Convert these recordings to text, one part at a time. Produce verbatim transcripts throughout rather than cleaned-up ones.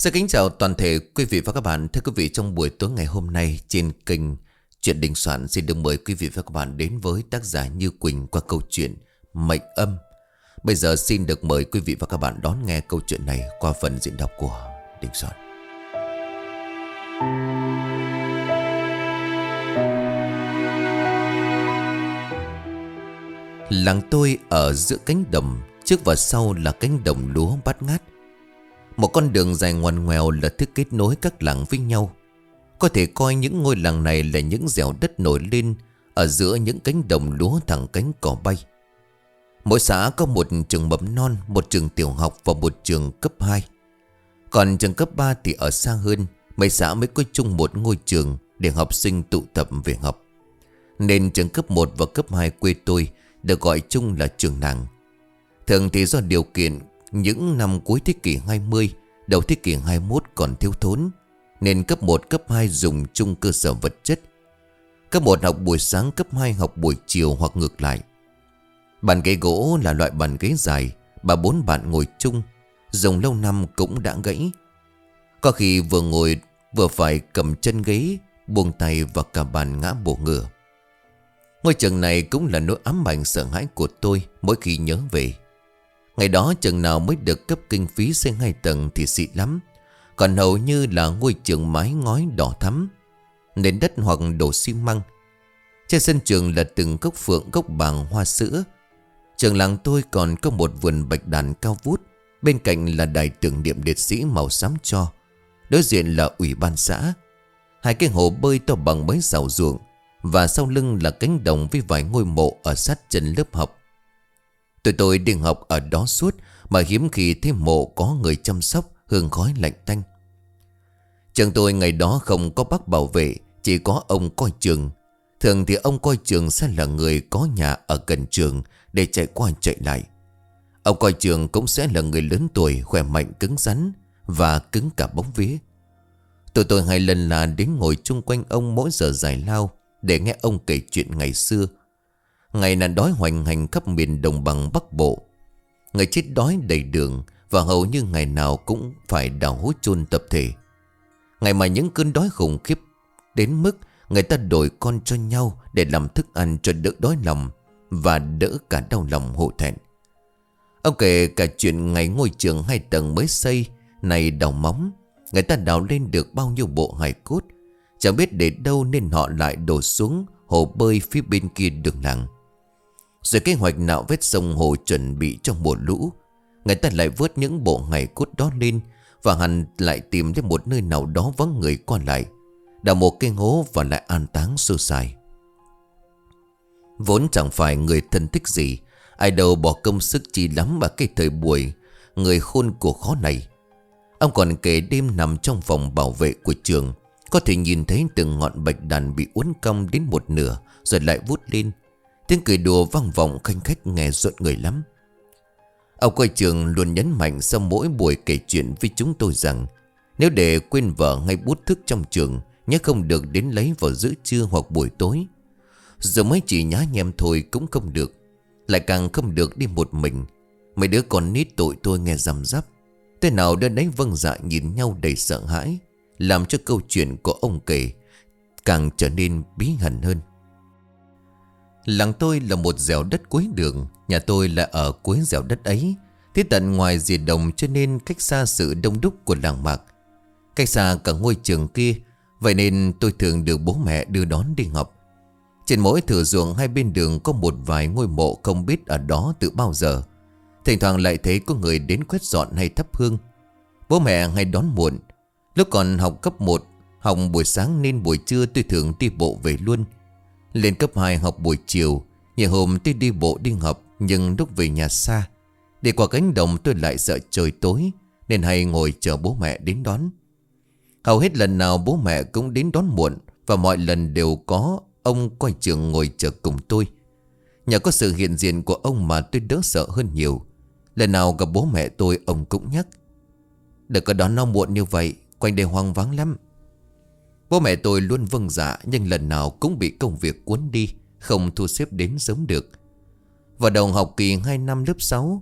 Xin kính chào toàn thể quý vị và các bạn. Thưa quý vị, trong buổi tối ngày hôm nay trên kênh Chuyện Đình Soạn xin được mời quý vị và các bạn đến với tác giả Như Quỳnh qua câu chuyện Mệnh Âm. Bây giờ xin được mời quý vị và các bạn đón nghe câu chuyện này qua phần diễn đọc của Đình Soạn. Làng tôi ở giữa cánh đồng, trước và sau là cánh đồng lúa bát ngát. Một con đường dài ngoằn ngoèo là thứ kết nối các làng với nhau. Có thể coi những ngôi làng này là những dẻo đất nổi lên ở giữa những cánh đồng lúa thẳng cánh cỏ bay. Mỗi xã có một trường mầm non, một trường tiểu học và một trường cấp hai. Còn trường cấp ba thì ở xa hơn, mấy xã mới có chung một ngôi trường để học sinh tụ tập về học. Nên trường cấp một và cấp hai quê tôi được gọi chung là trường làng. Thường thì do điều kiện những năm cuối thế kỷ hai mươi, đầu thế kỷ hai mươi mốt còn thiếu thốn, nên cấp một, cấp hai dùng chung cơ sở vật chất. Cấp một học buổi sáng, cấp hai học buổi chiều hoặc ngược lại. Bàn ghế gỗ là loại bàn ghế dài, bà bốn bạn ngồi chung, dùng lâu năm cũng đã gãy. Có khi vừa ngồi vừa phải cầm chân ghế, buông tay và cả bàn ngã bổ ngửa. Ngôi trường này cũng là nỗi ám ảnh sợ hãi của tôi mỗi khi nhớ về. Ngày đó trường nào mới được cấp kinh phí xây hai tầng thì xịn lắm, còn hầu như là ngôi trường mái ngói đỏ thắm, nền đất hoặc đổ xi măng. Trên sân trường là từng gốc phượng, gốc bàng, hoa sữa. Trường làng tôi còn có một vườn bạch đàn cao vút, bên cạnh là đài tưởng niệm liệt sĩ màu xám tro, đối diện là ủy ban xã. Hai cái hồ bơi to bằng mấy sào ruộng, và sau lưng là cánh đồng với vài ngôi mộ ở sát chân lớp học. Tụi tôi đi học ở đó suốt, mà hiếm khi thấy mộ có người chăm sóc, hương khói lạnh tanh. Trường tôi ngày đó không có bác bảo vệ, chỉ có ông coi trường. Thường thì ông coi trường sẽ là người có nhà ở gần trường để chạy qua chạy lại. Ông coi trường cũng sẽ là người lớn tuổi, khỏe mạnh, cứng rắn và cứng cả bóng vía. Tụi tôi hai lần là đến ngồi chung quanh ông mỗi giờ giải lao để nghe ông kể chuyện ngày xưa. Ngày nạn đói hoành hành khắp miền đồng bằng Bắc Bộ. Người chết đói đầy đường, và hầu như ngày nào cũng phải đào hố chôn tập thể. Ngày mà những cơn đói khủng khiếp đến mức người ta đổi con cho nhau để làm thức ăn cho đỡ đói lòng và đỡ cả đau lòng hổ thẹn. Ông kể cả chuyện ngày ngôi trường hai tầng mới xây này đào móng, người ta đào lên được bao nhiêu bộ hài cốt, chẳng biết để đâu nên họ lại đổ xuống hồ bơi phía bên kia đường làng. Rồi kế hoạch nạo vết sông hồ chuẩn bị cho mùa lũ, người ta lại vớt những bộ hài cốt đó lên, và hẳn lại tìm đến một nơi nào đó vắng người qua lại, đào một cái hố và lại an táng sơ sài. Vốn chẳng phải người thân thích gì, ai đâu bỏ công sức chi lắm vào cái thời buổi người khôn của khó này. Ông còn kể đêm nằm trong phòng bảo vệ của trường, có thể nhìn thấy từng ngọn bạch đàn bị uốn cong đến một nửa rồi lại vút lên. Tiếng cười đùa vang vọng khanh khách nghe rợn người lắm. Ông coi trường luôn nhấn mạnh sau mỗi buổi kể chuyện với chúng tôi rằng nếu để quên vợ hay bút thức trong trường, nhớ không được đến lấy vào giữa trưa hoặc buổi tối. Giờ mới chỉ nhá nhem thôi cũng không được, lại càng không được đi một mình. Mấy đứa con nít tụi tôi nghe răm rắp, thế nào đứa đấy vâng dạ nhìn nhau đầy sợ hãi, làm cho câu chuyện của ông kể càng trở nên bí ẩn hơn. Làng tôi là một dẻo đất cuối đường, nhà tôi là ở cuối dẻo đất ấy, thế tận ngoài rìa đồng, cho nên cách xa sự đông đúc của làng mạc, cách xa cả ngôi trường kia. Vậy nên tôi thường được bố mẹ đưa đón đi học. Trên mỗi thửa ruộng hai bên đường có một vài ngôi mộ không biết ở đó từ bao giờ. Thỉnh thoảng lại thấy có người đến quét dọn hay thắp hương. Bố mẹ hay đón muộn. Lúc còn học cấp một, học buổi sáng nên buổi trưa tôi thường đi bộ về luôn. Lên cấp hai học buổi chiều, nhiều hôm tôi đi bộ đi học, nhưng lúc về nhà xa, đi qua cánh đồng tôi lại sợ trời tối, nên hay ngồi chờ bố mẹ đến đón. Hầu hết lần nào bố mẹ cũng đến đón muộn, và mọi lần đều có ông coi trường ngồi chờ cùng tôi. Nhờ có sự hiện diện của ông mà tôi đỡ sợ hơn nhiều. Lần nào gặp bố mẹ tôi, ông cũng nhắc: đừng có đón nó muộn như vậy, quanh đây hoang vắng lắm. Bố mẹ tôi luôn vâng dạ, nhưng lần nào cũng bị công việc cuốn đi, không thu xếp đến sớm được. Vào đầu học kỳ hai năm lớp sáu,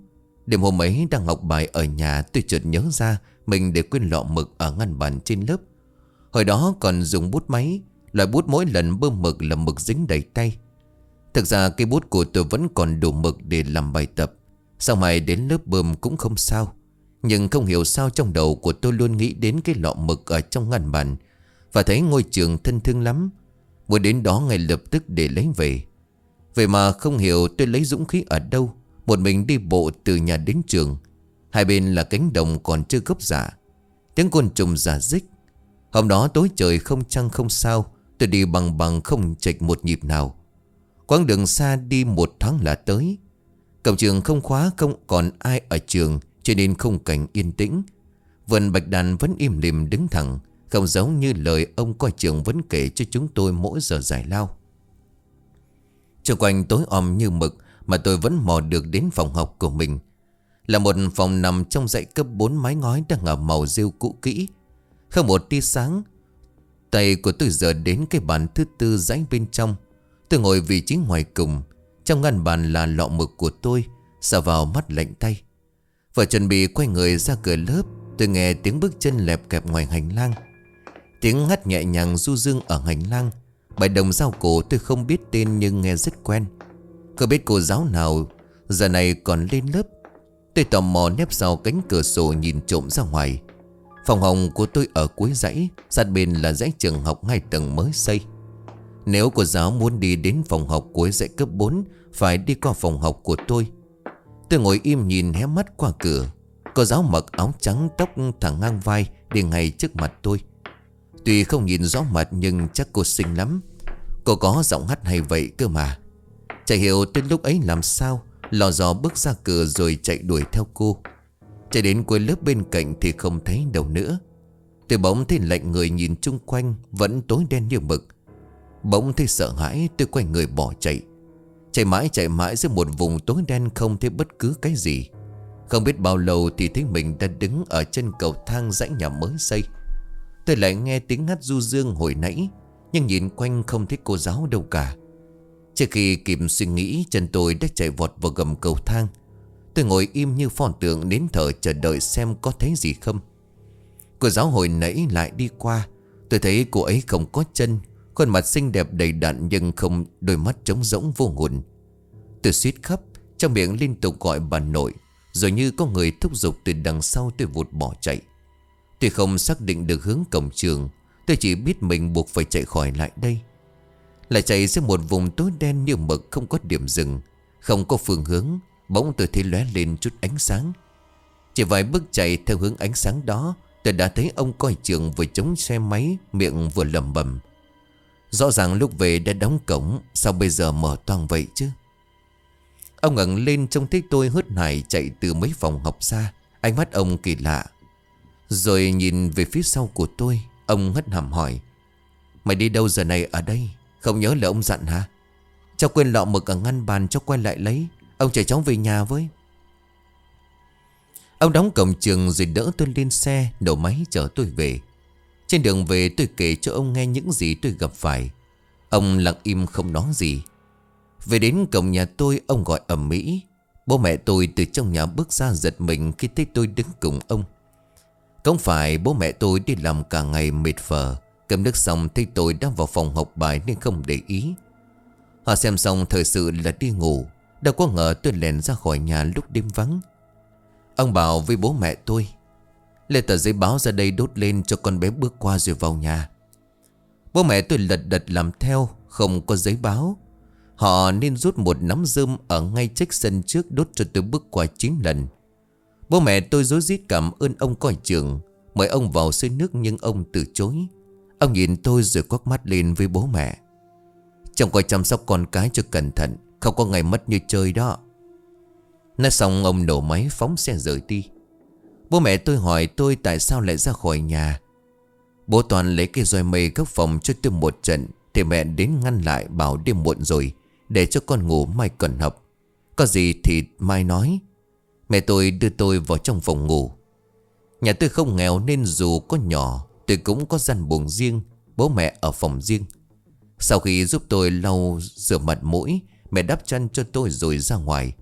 Đêm hôm ấy đang học bài ở nhà, tôi chợt nhớ ra mình để quên lọ mực ở ngăn bàn trên lớp. Hồi đó còn dùng bút máy, loại bút mỗi lần bơm mực là mực dính đầy tay. Thực ra cây bút của tôi vẫn còn đủ mực để làm bài tập, sau này đến lớp bơm cũng không sao. Nhưng không hiểu sao trong đầu của tôi luôn nghĩ đến cái lọ mực ở trong ngăn bàn, và thấy ngôi trường thân thương lắm, muốn đến đó ngay lập tức để lấy về. Vậy mà không hiểu tôi lấy dũng khí ở đâu, một mình đi bộ từ nhà đến trường. Hai bên là cánh đồng còn chưa gốc rạ, tiếng côn trùng rả rích. Hôm đó tối trời không trăng không sao, tôi đi bằng bằng không chệch một nhịp nào. Quãng đường xa đi một tháng là tới. Cổng trường không khóa, không còn ai ở trường, cho nên không cảnh yên tĩnh. Vườn bạch đàn vẫn im lìm đứng thẳng, không giống như lời ông coi trường vẫn kể cho chúng tôi mỗi giờ giải lao. Xung quanh tối om như mực mà tôi vẫn mò được đến phòng học của mình. Là một phòng nằm trong dãy cấp bốn mái ngói đang ở màu rêu cũ kỹ, không một tia sáng. Tay của tôi giờ đến cái bàn thứ tư dãy bên trong. Tôi ngồi vị trí ngoài cùng. Trong ngăn bàn là lọ mực của tôi, sờ vào mắt lạnh tay. Và chuẩn bị quay người ra cửa lớp, tôi nghe tiếng bước chân lẹp kẹp ngoài hành lang. Tiếng ngắt nhẹ nhàng du dương ở hành lang. Bài đồng giao cổ tôi không biết tên nhưng nghe rất quen. Không biết cô giáo nào giờ này còn lên lớp. Tôi tò mò nép sau cánh cửa sổ nhìn trộm ra ngoài. Phòng học của tôi ở cuối dãy, sát bên là dãy trường học hai tầng mới xây. Nếu cô giáo muốn đi đến phòng học cuối dãy cấp bốn, phải đi qua phòng học của tôi. Tôi ngồi im nhìn hé mắt qua cửa. Cô giáo mặc áo trắng, tóc thẳng ngang vai, đi ngay trước mặt tôi. Tuy không nhìn rõ mặt nhưng chắc cô xinh lắm. Cô có giọng hát hay vậy cơ mà. Chả hiểu tới lúc ấy làm sao, lò dò bước ra cửa rồi chạy đuổi theo cô. Chạy đến cuối lớp bên cạnh thì không thấy đâu nữa. Tôi bỗng thấy lạnh người nhìn chung quanh, vẫn tối đen như mực. Bỗng thấy sợ hãi, tôi quay người bỏ chạy. Chạy mãi chạy mãi giữa một vùng tối đen không thấy bất cứ cái gì. Không biết bao lâu thì thấy mình đã đứng ở chân cầu thang dãy nhà mới xây. Tôi lại nghe tiếng hát du dương hồi nãy, nhưng nhìn quanh không thấy cô giáo đâu cả. Trước khi kịp suy nghĩ, chân tôi đã chạy vọt vào gầm cầu thang. Tôi ngồi im như pho tượng nín thở chờ đợi xem có thấy gì không. Cô giáo hồi nãy lại đi qua. Tôi thấy cô ấy không có chân, khuôn mặt xinh đẹp đầy đặn nhưng không, đôi mắt trống rỗng vô hồn. Tôi suýt khóc, trong miệng liên tục gọi bà nội. Rồi như có người thúc giục từ đằng sau, tôi vụt bỏ chạy. Tôi không xác định được hướng cổng trường, tôi chỉ biết mình buộc phải chạy khỏi lại đây. Lại chạy giữa một vùng tối đen như mực, không có điểm dừng, không có phương hướng. Bỗng tôi thấy lóe lên chút ánh sáng. Chỉ vài bước chạy theo hướng ánh sáng đó, tôi đã thấy ông coi trường vừa chống xe máy, miệng vừa lẩm bẩm. Rõ ràng lúc về đã đóng cổng, sao bây giờ mở toang vậy chứ? Ông ngẩng lên trông thấy tôi hớt hải chạy từ mấy phòng học ra. Ánh mắt ông kỳ lạ. Rồi nhìn về phía sau của tôi, ông hất hàm hỏi. Mày đi đâu giờ này ở đây? Không nhớ là ông dặn hả? Cháu quên lọ mực ở ngăn bàn, cháu quay lại lấy. Ông chở cháu về nhà với. Ông đóng cổng trường rồi đỡ tôi lên xe, nổ máy chở tôi về. Trên đường về tôi kể cho ông nghe những gì tôi gặp phải. Ông lặng im không nói gì. Về đến cổng nhà tôi, ông gọi ầm ĩ. Bố mẹ tôi từ trong nhà bước ra giật mình khi thấy tôi đứng cùng ông. Không phải bố mẹ tôi đi làm cả ngày mệt phờ, cơm nước xong thấy tôi đang vào phòng học bài nên không để ý. Họ xem xong thời sự là đi ngủ. Đâu có ngờ tôi lèn ra khỏi nhà lúc đêm vắng. Ông bảo với bố mẹ tôi, lấy tờ giấy báo ra đây đốt lên cho con bé bước qua rồi vào nhà. Bố mẹ tôi lật đật làm theo. Không có giấy báo. Họ nên rút một nắm rơm ở ngay trách sân trước đốt cho tôi bước qua chín lần. Bố mẹ tôi rối rít cảm ơn ông coi trường, mời ông vào xơi nước nhưng ông từ chối. Ông nhìn tôi rồi quắc mắt lên với bố mẹ. Chồng coi chăm sóc con cái cho cẩn thận, không có ngày mất như chơi đó. Nói xong ông nổ máy phóng xe rời đi. Bố mẹ tôi hỏi tôi tại sao lại ra khỏi nhà. Bố Toàn lấy cái roi mây góc phòng cho tôi một trận, thì mẹ đến ngăn lại bảo đêm muộn rồi, để cho con ngủ mai còn học. Có gì thì mai nói. Mẹ tôi đưa tôi vào trong phòng ngủ. Nhà tôi không nghèo nên dù có nhỏ, tôi cũng có gian buồng riêng, bố mẹ ở phòng riêng. Sau khi giúp tôi lau rửa mặt mũi, mẹ đắp chăn cho tôi rồi ra ngoài.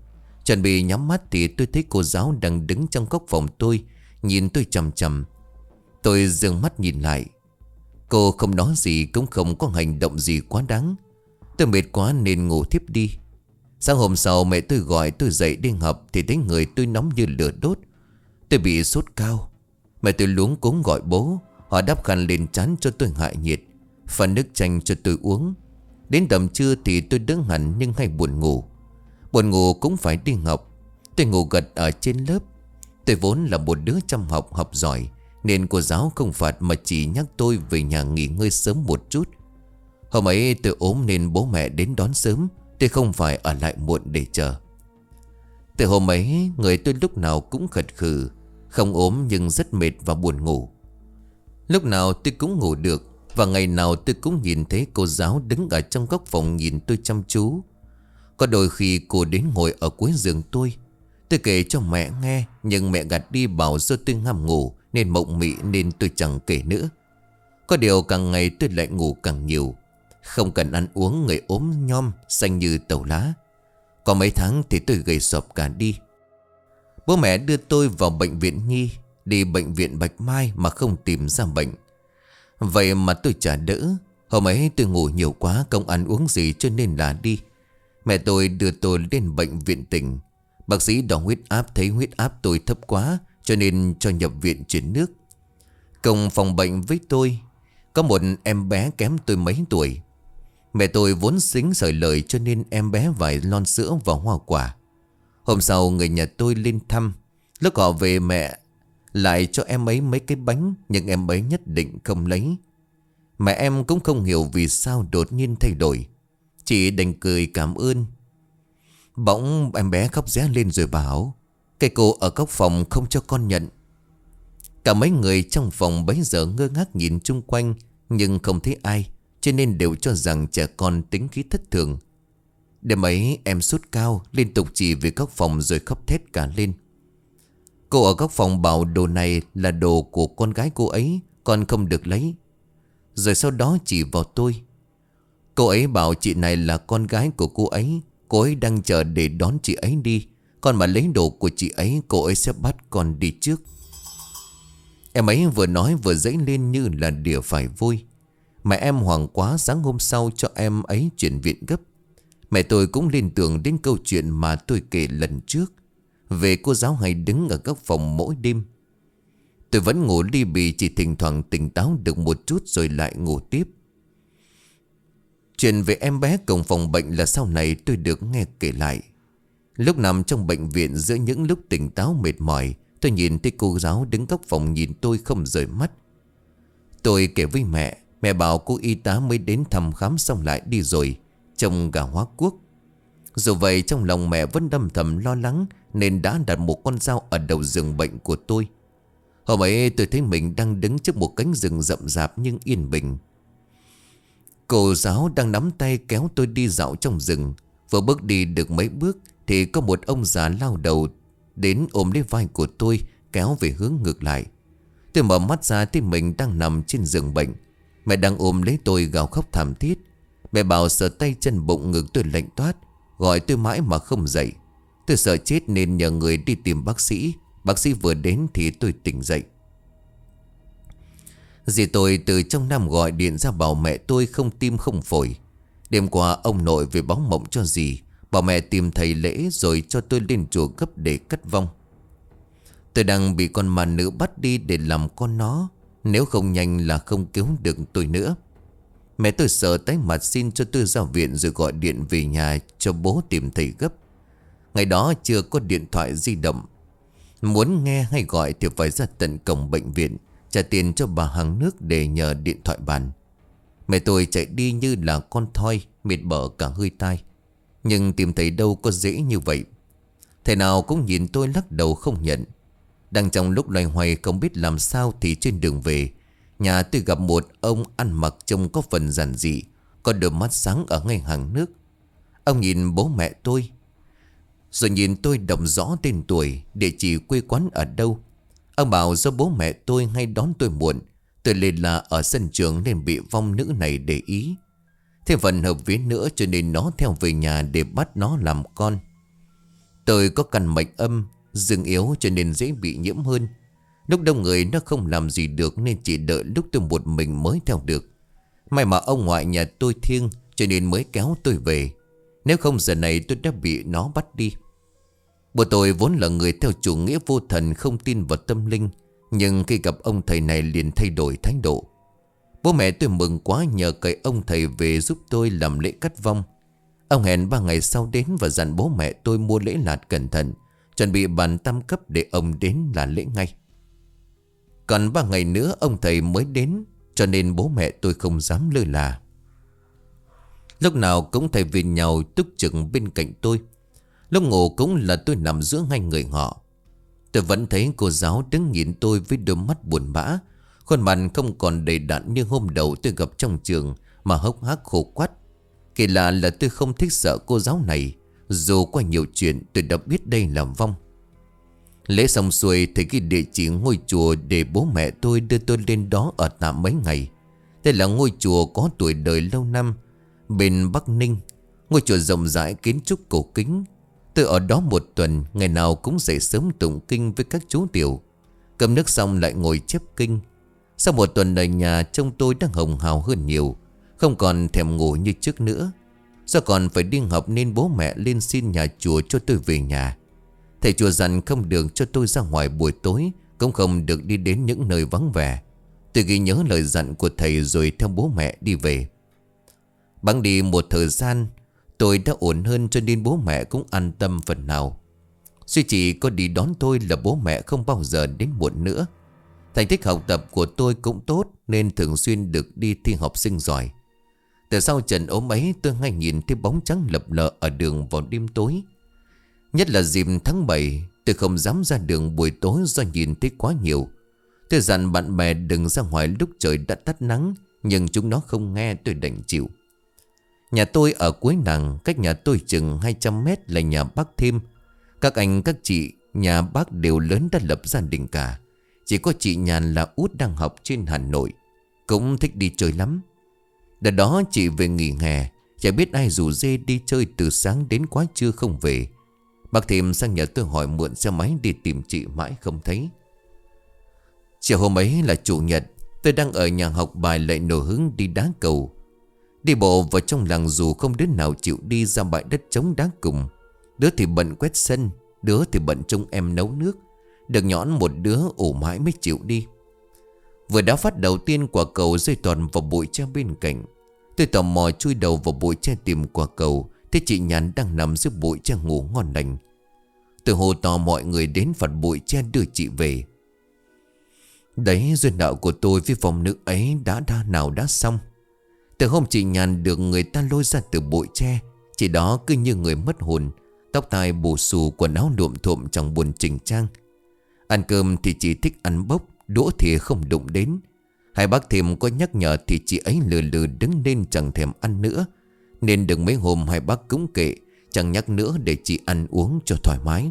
Chuẩn bị nhắm mắt thì tôi thấy cô giáo đang đứng trong góc phòng tôi, nhìn tôi chằm chằm. Tôi dừng mắt nhìn lại. Cô không nói gì, cũng không có hành động gì quá đáng. Tôi mệt quá nên ngủ thiếp đi. Sáng hôm sau mẹ tôi gọi tôi dậy đi học thì thấy người tôi nóng như lửa đốt. Tôi bị sốt cao. Mẹ tôi luống cuống gọi bố. Họ đắp khăn lên trán cho tôi hạ nhiệt, pha nước chanh cho tôi uống. Đến tầm trưa thì tôi đứng hẳn nhưng hay buồn ngủ. Buồn ngủ cũng phải đi học. Tôi ngủ gật ở trên lớp. Tôi vốn là một đứa chăm học, học giỏi, nên cô giáo không phạt mà chỉ nhắc tôi về nhà nghỉ ngơi sớm một chút. Hôm ấy tôi ốm nên bố mẹ đến đón sớm. Tôi không phải ở lại muộn để chờ. Từ hôm ấy người tôi lúc nào cũng khật khừ. Không ốm nhưng rất mệt và buồn ngủ. Lúc nào tôi cũng ngủ được. Và ngày nào tôi cũng nhìn thấy cô giáo đứng ở trong góc phòng nhìn tôi chăm chú. Có đôi khi cô đến ngồi ở cuối giường tôi. Tôi kể cho mẹ nghe, nhưng mẹ gạt đi bảo do tôi ngham ngủ nên mộng mị nên tôi chẳng kể nữa. Có điều càng ngày tôi lại ngủ càng nhiều. Không cần ăn uống, người ốm nhom xanh như tàu lá. Có mấy tháng thì tôi gầy sọp cả đi. Bố mẹ đưa tôi vào bệnh viện nhi, đi bệnh viện Bạch Mai mà không tìm ra bệnh. Vậy mà tôi chả đỡ. Hôm ấy tôi ngủ nhiều quá, không ăn uống gì cho nên là đi. Mẹ tôi đưa tôi lên bệnh viện tỉnh. Bác sĩ đo huyết áp, thấy huyết áp tôi thấp quá cho nên cho nhập viện chuyển nước. Cùng phòng bệnh với tôi có một em bé kém tôi mấy tuổi. Mẹ tôi vốn xính sởi lời cho nên em bé vài lon sữa và hoa quả. Hôm sau người nhà tôi lên thăm. Lúc họ về mẹ lại cho em ấy mấy cái bánh, nhưng em ấy nhất định không lấy. Mẹ em cũng không hiểu vì sao đột nhiên thay đổi, chỉ đành cười cảm ơn. Bỗng em bé khóc ré lên rồi bảo: "Cái cô ở góc phòng không cho con nhận." Cả mấy người trong phòng bấy giờ ngơ ngác nhìn chung quanh, nhưng không thấy ai, cho nên đều cho rằng trẻ con tính khí thất thường. Đêm ấy em sốt cao, liên tục chỉ về góc phòng rồi khóc thét cả lên. Cô ở góc phòng bảo đồ này là đồ của con gái cô ấy, con không được lấy. Rồi sau đó chỉ vào tôi. Cô ấy bảo chị này là con gái của cô ấy, cô ấy đang chờ để đón chị ấy đi. Con mà lấy đồ của chị ấy, cô ấy sẽ bắt con đi trước. Em ấy vừa nói vừa dãy lên như là đỉa phải vui. Mẹ em hoảng quá, sáng hôm sau cho em ấy chuyển viện gấp. Mẹ tôi cũng liên tưởng đến câu chuyện mà tôi kể lần trước, về cô giáo hay đứng ở góc phòng mỗi đêm. Tôi vẫn ngủ li bì, chỉ thỉnh thoảng tỉnh táo được một chút rồi lại ngủ tiếp. Chuyện về em bé cổng phòng bệnh là sau này tôi được nghe kể lại. Lúc nằm trong bệnh viện, giữa những lúc tỉnh táo mệt mỏi, tôi nhìn thấy cô giáo đứng góc phòng nhìn tôi không rời mắt. Tôi kể với mẹ. Mẹ bảo cô y tá mới đến thăm khám xong lại đi rồi, trông gà hóa quốc. Dù vậy trong lòng mẹ vẫn đâm thầm lo lắng, nên đã đặt một con dao ở đầu giường bệnh của tôi. Hôm ấy tôi thấy mình đang đứng trước một cánh rừng rậm rạp nhưng yên bình. Cô giáo đang nắm tay kéo tôi đi dạo trong rừng. Vừa bước đi được mấy bước thì có một ông già lao đầu đến ôm lấy vai của tôi, kéo về hướng ngược lại. Tôi mở mắt ra thấy mình đang nằm trên giường bệnh. Mẹ đang ôm lấy tôi gào khóc thảm thiết. Mẹ bảo sờ tay chân bụng ngực tôi lạnh toát, gọi tôi mãi mà không dậy. Tôi sợ chết nên nhờ người đi tìm bác sĩ. Bác sĩ vừa đến thì tôi tỉnh dậy. Dì tôi từ trong Nam gọi điện ra bảo mẹ tôi không tim không phổi. Đêm qua ông nội về báo mộng cho dì, bảo mẹ tìm thầy lễ rồi cho tôi lên chùa gấp để cất vong. Tôi đang bị con ma nữ bắt đi để làm con nó, nếu không nhanh là không cứu được tôi nữa. Mẹ tôi sợ tái mặt xin cho tôi ra viện rồi gọi điện về nhà cho bố tìm thầy gấp. Ngày đó chưa có điện thoại di động. Muốn nghe hay gọi thì phải ra tận cổng bệnh viện, trả tiền cho bà hàng nước để nhờ điện thoại bàn. Mẹ tôi chạy đi như là con thoi, mệt bở cả hơi tai. Nhưng tìm thầy đâu có dễ như vậy. Thầy nào cũng nhìn tôi lắc đầu không nhận. Đang trong lúc loay hoay không biết làm sao thì trên đường về, nhà tôi gặp một ông ăn mặc trông có phần giản dị, có đôi mắt sáng ở ngay hàng nước. Ông nhìn bố mẹ tôi, rồi nhìn tôi đọc rõ tên tuổi, địa chỉ quê quán ở đâu. Ông bảo do bố mẹ tôi hay đón tôi muộn, tôi lên là ở sân trường nên bị vong nữ này để ý. Thế phần hợp vía nữa cho nên nó theo về nhà để bắt nó làm con. Tôi có căn mệnh âm, dương yếu cho nên dễ bị nhiễm hơn. Lúc đông người nó không làm gì được nên chỉ đợi lúc tôi một mình mới theo được. May mà ông ngoại nhà tôi thiêng cho nên mới kéo tôi về. Nếu không giờ này tôi đã bị nó bắt đi. Bố tôi vốn là người theo chủ nghĩa vô thần, không tin vào tâm linh. Nhưng khi gặp ông thầy này liền thay đổi thái độ. Bố mẹ tôi mừng quá, nhờ cậy ông thầy về giúp tôi làm lễ cắt vong. Ông hẹn ba ngày sau đến và dặn bố mẹ tôi mua lễ lạt cẩn thận, chuẩn bị bàn tam cấp để ông đến là lễ ngay. Còn ba ngày nữa ông thầy mới đến, cho nên bố mẹ tôi không dám lơ là. Lúc nào cũng thầy vì nhau túc trực bên cạnh tôi. Lúc ngủ cũng là tôi nằm giữa hai người họ. Tôi vẫn thấy cô giáo đứng nhìn tôi với đôi mắt buồn bã, khuôn mặt không còn đầy đặn như hôm đầu tôi gặp trong trường, mà hốc hác khô quắt. Kỳ lạ là tôi không thích sợ cô giáo này, dù qua nhiều chuyện tôi đã biết đây là vong. Lễ xong xuôi thầy ghi địa chỉ ngôi chùa để bố mẹ tôi đưa tôi lên đó ở tạm mấy ngày. Đây là ngôi chùa có tuổi đời lâu năm bên Bắc Ninh. Ngôi chùa rộng rãi, kiến trúc cổ kính. Tôi ở đó một tuần, ngày nào cũng dậy sớm tụng kinh với các chú tiểu. Cầm nước xong lại ngồi chép kinh. Sau một tuần ở nhà, trông tôi đang hồng hào hơn nhiều, không còn thèm ngủ như trước nữa. Do còn phải đi học nên bố mẹ lên xin nhà chùa cho tôi về nhà. Thầy chùa dặn không được cho tôi ra ngoài buổi tối, cũng không được đi đến những nơi vắng vẻ. Tôi ghi nhớ lời dặn của thầy rồi theo bố mẹ đi về. Bẵng đi một thời gian, tôi đã ổn hơn cho nên bố mẹ cũng an tâm phần nào. Duy chỉ có đi đón tôi là bố mẹ không bao giờ đến muộn nữa. Thành tích học tập của tôi cũng tốt nên thường xuyên được đi thi học sinh giỏi. Từ sau trận ốm ấy tôi hay nhìn thấy bóng trắng lập lờ ở đường vào đêm tối. Nhất là dịp tháng bảy, tôi không dám ra đường buổi tối do nhìn thấy quá nhiều. Tôi dặn bạn bè đừng ra ngoài lúc trời đã tắt nắng, nhưng chúng nó không nghe, tôi đành chịu. Nhà tôi ở cuối nàng, cách nhà tôi chừng hai trăm mét là nhà bác Thêm. Các anh các chị nhà bác đều lớn đã lập gia đình cả. Chỉ có chị Nhàn là út đang học trên Hà Nội, cũng thích đi chơi lắm. Đợt đó chị về nghỉ hè, chả biết ai rủ dê đi chơi từ sáng đến quá trưa không về. Bác Thêm sang nhà tôi hỏi mượn xe máy đi tìm chị mãi không thấy. Chiều hôm ấy là chủ nhật, tôi đang ở nhà học bài lại nổi hứng đi đá cầu. Đi bộ vào trong làng dù không đứa nào chịu đi ra bãi đất trống đá cùng. Đứa thì bận quét sân, đứa thì bận trông em nấu nước. Được nhõn một đứa ủ mãi mới chịu đi. Vừa đá phát đầu tiên, quả cầu rơi toàn vào bụi tre bên cạnh. Tôi tò mò chui đầu vào bụi tre tìm quả cầu, thấy chị Nhàn đang nằm dưới bụi tre ngủ ngon lành. Tôi hô to mọi người đến phạt bụi tre đưa chị về. Đấy, duyên nợ của tôi với phòng nữ ấy đã đa nào đã xong. Từ hôm chị Nhàn được người ta lôi ra từ bụi tre, chị đó cứ như người mất hồn, tóc tai bù xù, quần áo lụm thuộm chẳng buồn chỉnh trang. Ăn cơm thì chỉ thích ăn bốc, đũa thì không đụng đến. Hai bác Thêm có nhắc nhở thì chị ấy lừ lừ đứng lên chẳng thèm ăn nữa. Nên được mấy hôm hai bác cũng kệ, chẳng nhắc nữa để chị ăn uống cho thoải mái.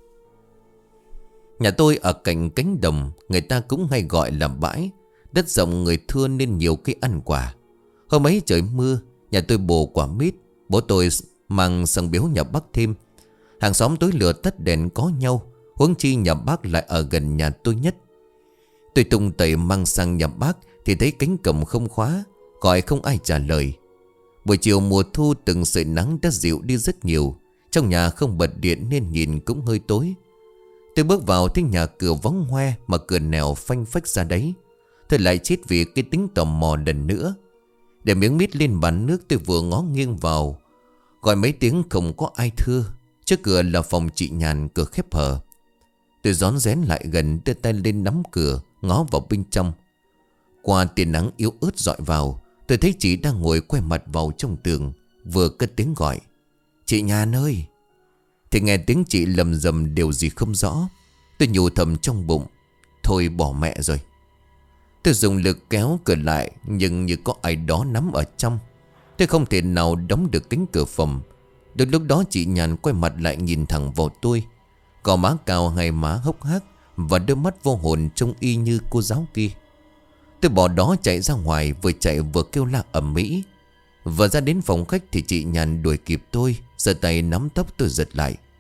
Nhà tôi ở cạnh cánh đồng, người ta cũng hay gọi là bãi. Đất rộng người thưa nên nhiều cây ăn quả. Hôm ấy trời mưa, nhà tôi bồ quả mít. Bố tôi mang sang biếu nhà bác Thêm. Hàng xóm tối lửa tắt đèn có nhau, huống chi nhà bác lại ở gần nhà tôi nhất. Tôi tung tẩy mang sang nhà bác thì thấy cánh cổng không khóa, gọi không ai trả lời. Buổi chiều mùa thu từng sợi nắng đã dịu đi rất nhiều. Trong nhà không bật điện nên nhìn cũng hơi tối. Tôi bước vào thấy nhà cửa vắng hoe mà cửa nẻo phanh phách ra đấy. Tôi lại chết vì cái tính tò mò lần nữa. Để miếng mít lên bàn nước tôi vừa ngó nghiêng vào, gọi mấy tiếng không có ai thưa. Trước cửa là phòng chị Nhàn, cửa khép hờ. Tôi rón rén lại gần, đưa tay lên nắm cửa, ngó vào bên trong. Qua tia nắng yếu ớt dọi vào, tôi thấy chị đang ngồi quay mặt vào trong tường, vừa cất tiếng gọi: "Chị Nhàn ơi!" Thì nghe tiếng chị lầm rầm điều gì không rõ. Tôi nhủ thầm trong bụng: thôi bỏ mẹ rồi. Tôi dùng lực kéo cửa lại, nhưng như có ai đó nắm ở trong. Tôi không thể nào đóng được cánh cửa phòng. Đến lúc đó chị Nhàn quay mặt lại nhìn thẳng vào tôi, gò má cao, hai má hốc hác và đôi mắt vô hồn trông y như cô giáo kia. Tôi bỏ đó chạy ra ngoài, vừa chạy vừa kêu la ầm ĩ. Vừa ra đến phòng khách thì chị Nhàn đuổi kịp tôi, giơ tay nắm tóc tôi giật lại.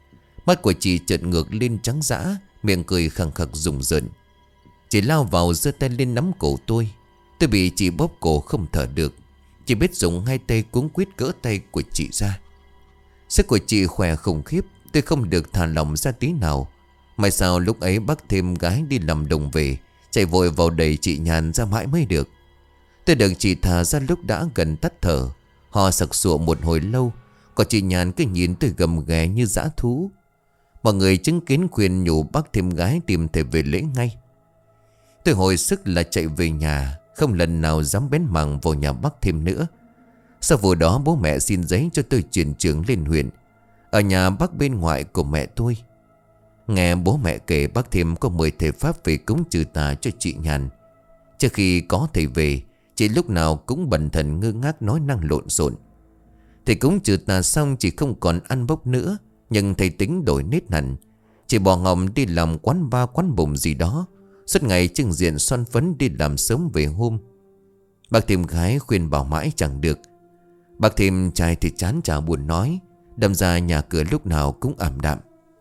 Mắt của chị chợt ngược lên trắng dã, miệng cười khằng khặc rùng rợn. Chị lao vào giơ tay lên nắm cổ tôi. Tôi bị chị bóp cổ không thở được. Chị biết dùng hai tay cuống quýt gỡ tay của chị ra. Sức của chị khỏe khủng khiếp. Tôi không được thả lỏng ra tí nào. May sao lúc ấy bác thêm gái đi làm đồng về, chạy vội vào đẩy chị Nhàn ra mãi mới được. Tôi được chị thả ra lúc đã gần tắt thở. Họ sặc sụa một hồi lâu. Còn chị Nhàn cứ nhìn tôi gầm ghè như dã thú. Mọi người chứng kiến khuyên nhủ bác thêm gái tìm thầy về lễ ngay. Tôi hồi sức là chạy về nhà, không lần nào dám bén mảng vào nhà bác thêm nữa. Sau vụ đó bố mẹ xin giấy cho tôi chuyển trường lên huyện, ở nhà bác bên ngoại của mẹ tôi. Nghe bố mẹ kể bác thêm có mời thầy pháp về cúng trừ tà cho chị Nhàn. Trước khi có thầy về, chị lúc nào cũng bần thần ngơ ngác nói năng lộn xộn. Thầy cúng trừ tà xong chị không còn ăn bốc nữa, nhưng thầy tính đổi nết hẳn. Chị bỏ ngỏm đi làm quán bar quán bụng gì đó, suốt ngày trưng diện son phấn đi làm sớm về hôm. Bác thêm gái khuyên bảo mãi chẳng được. Bác thêm trai thì chán chả buồn nói, đâm ra nhà cửa lúc nào cũng ảm đạm.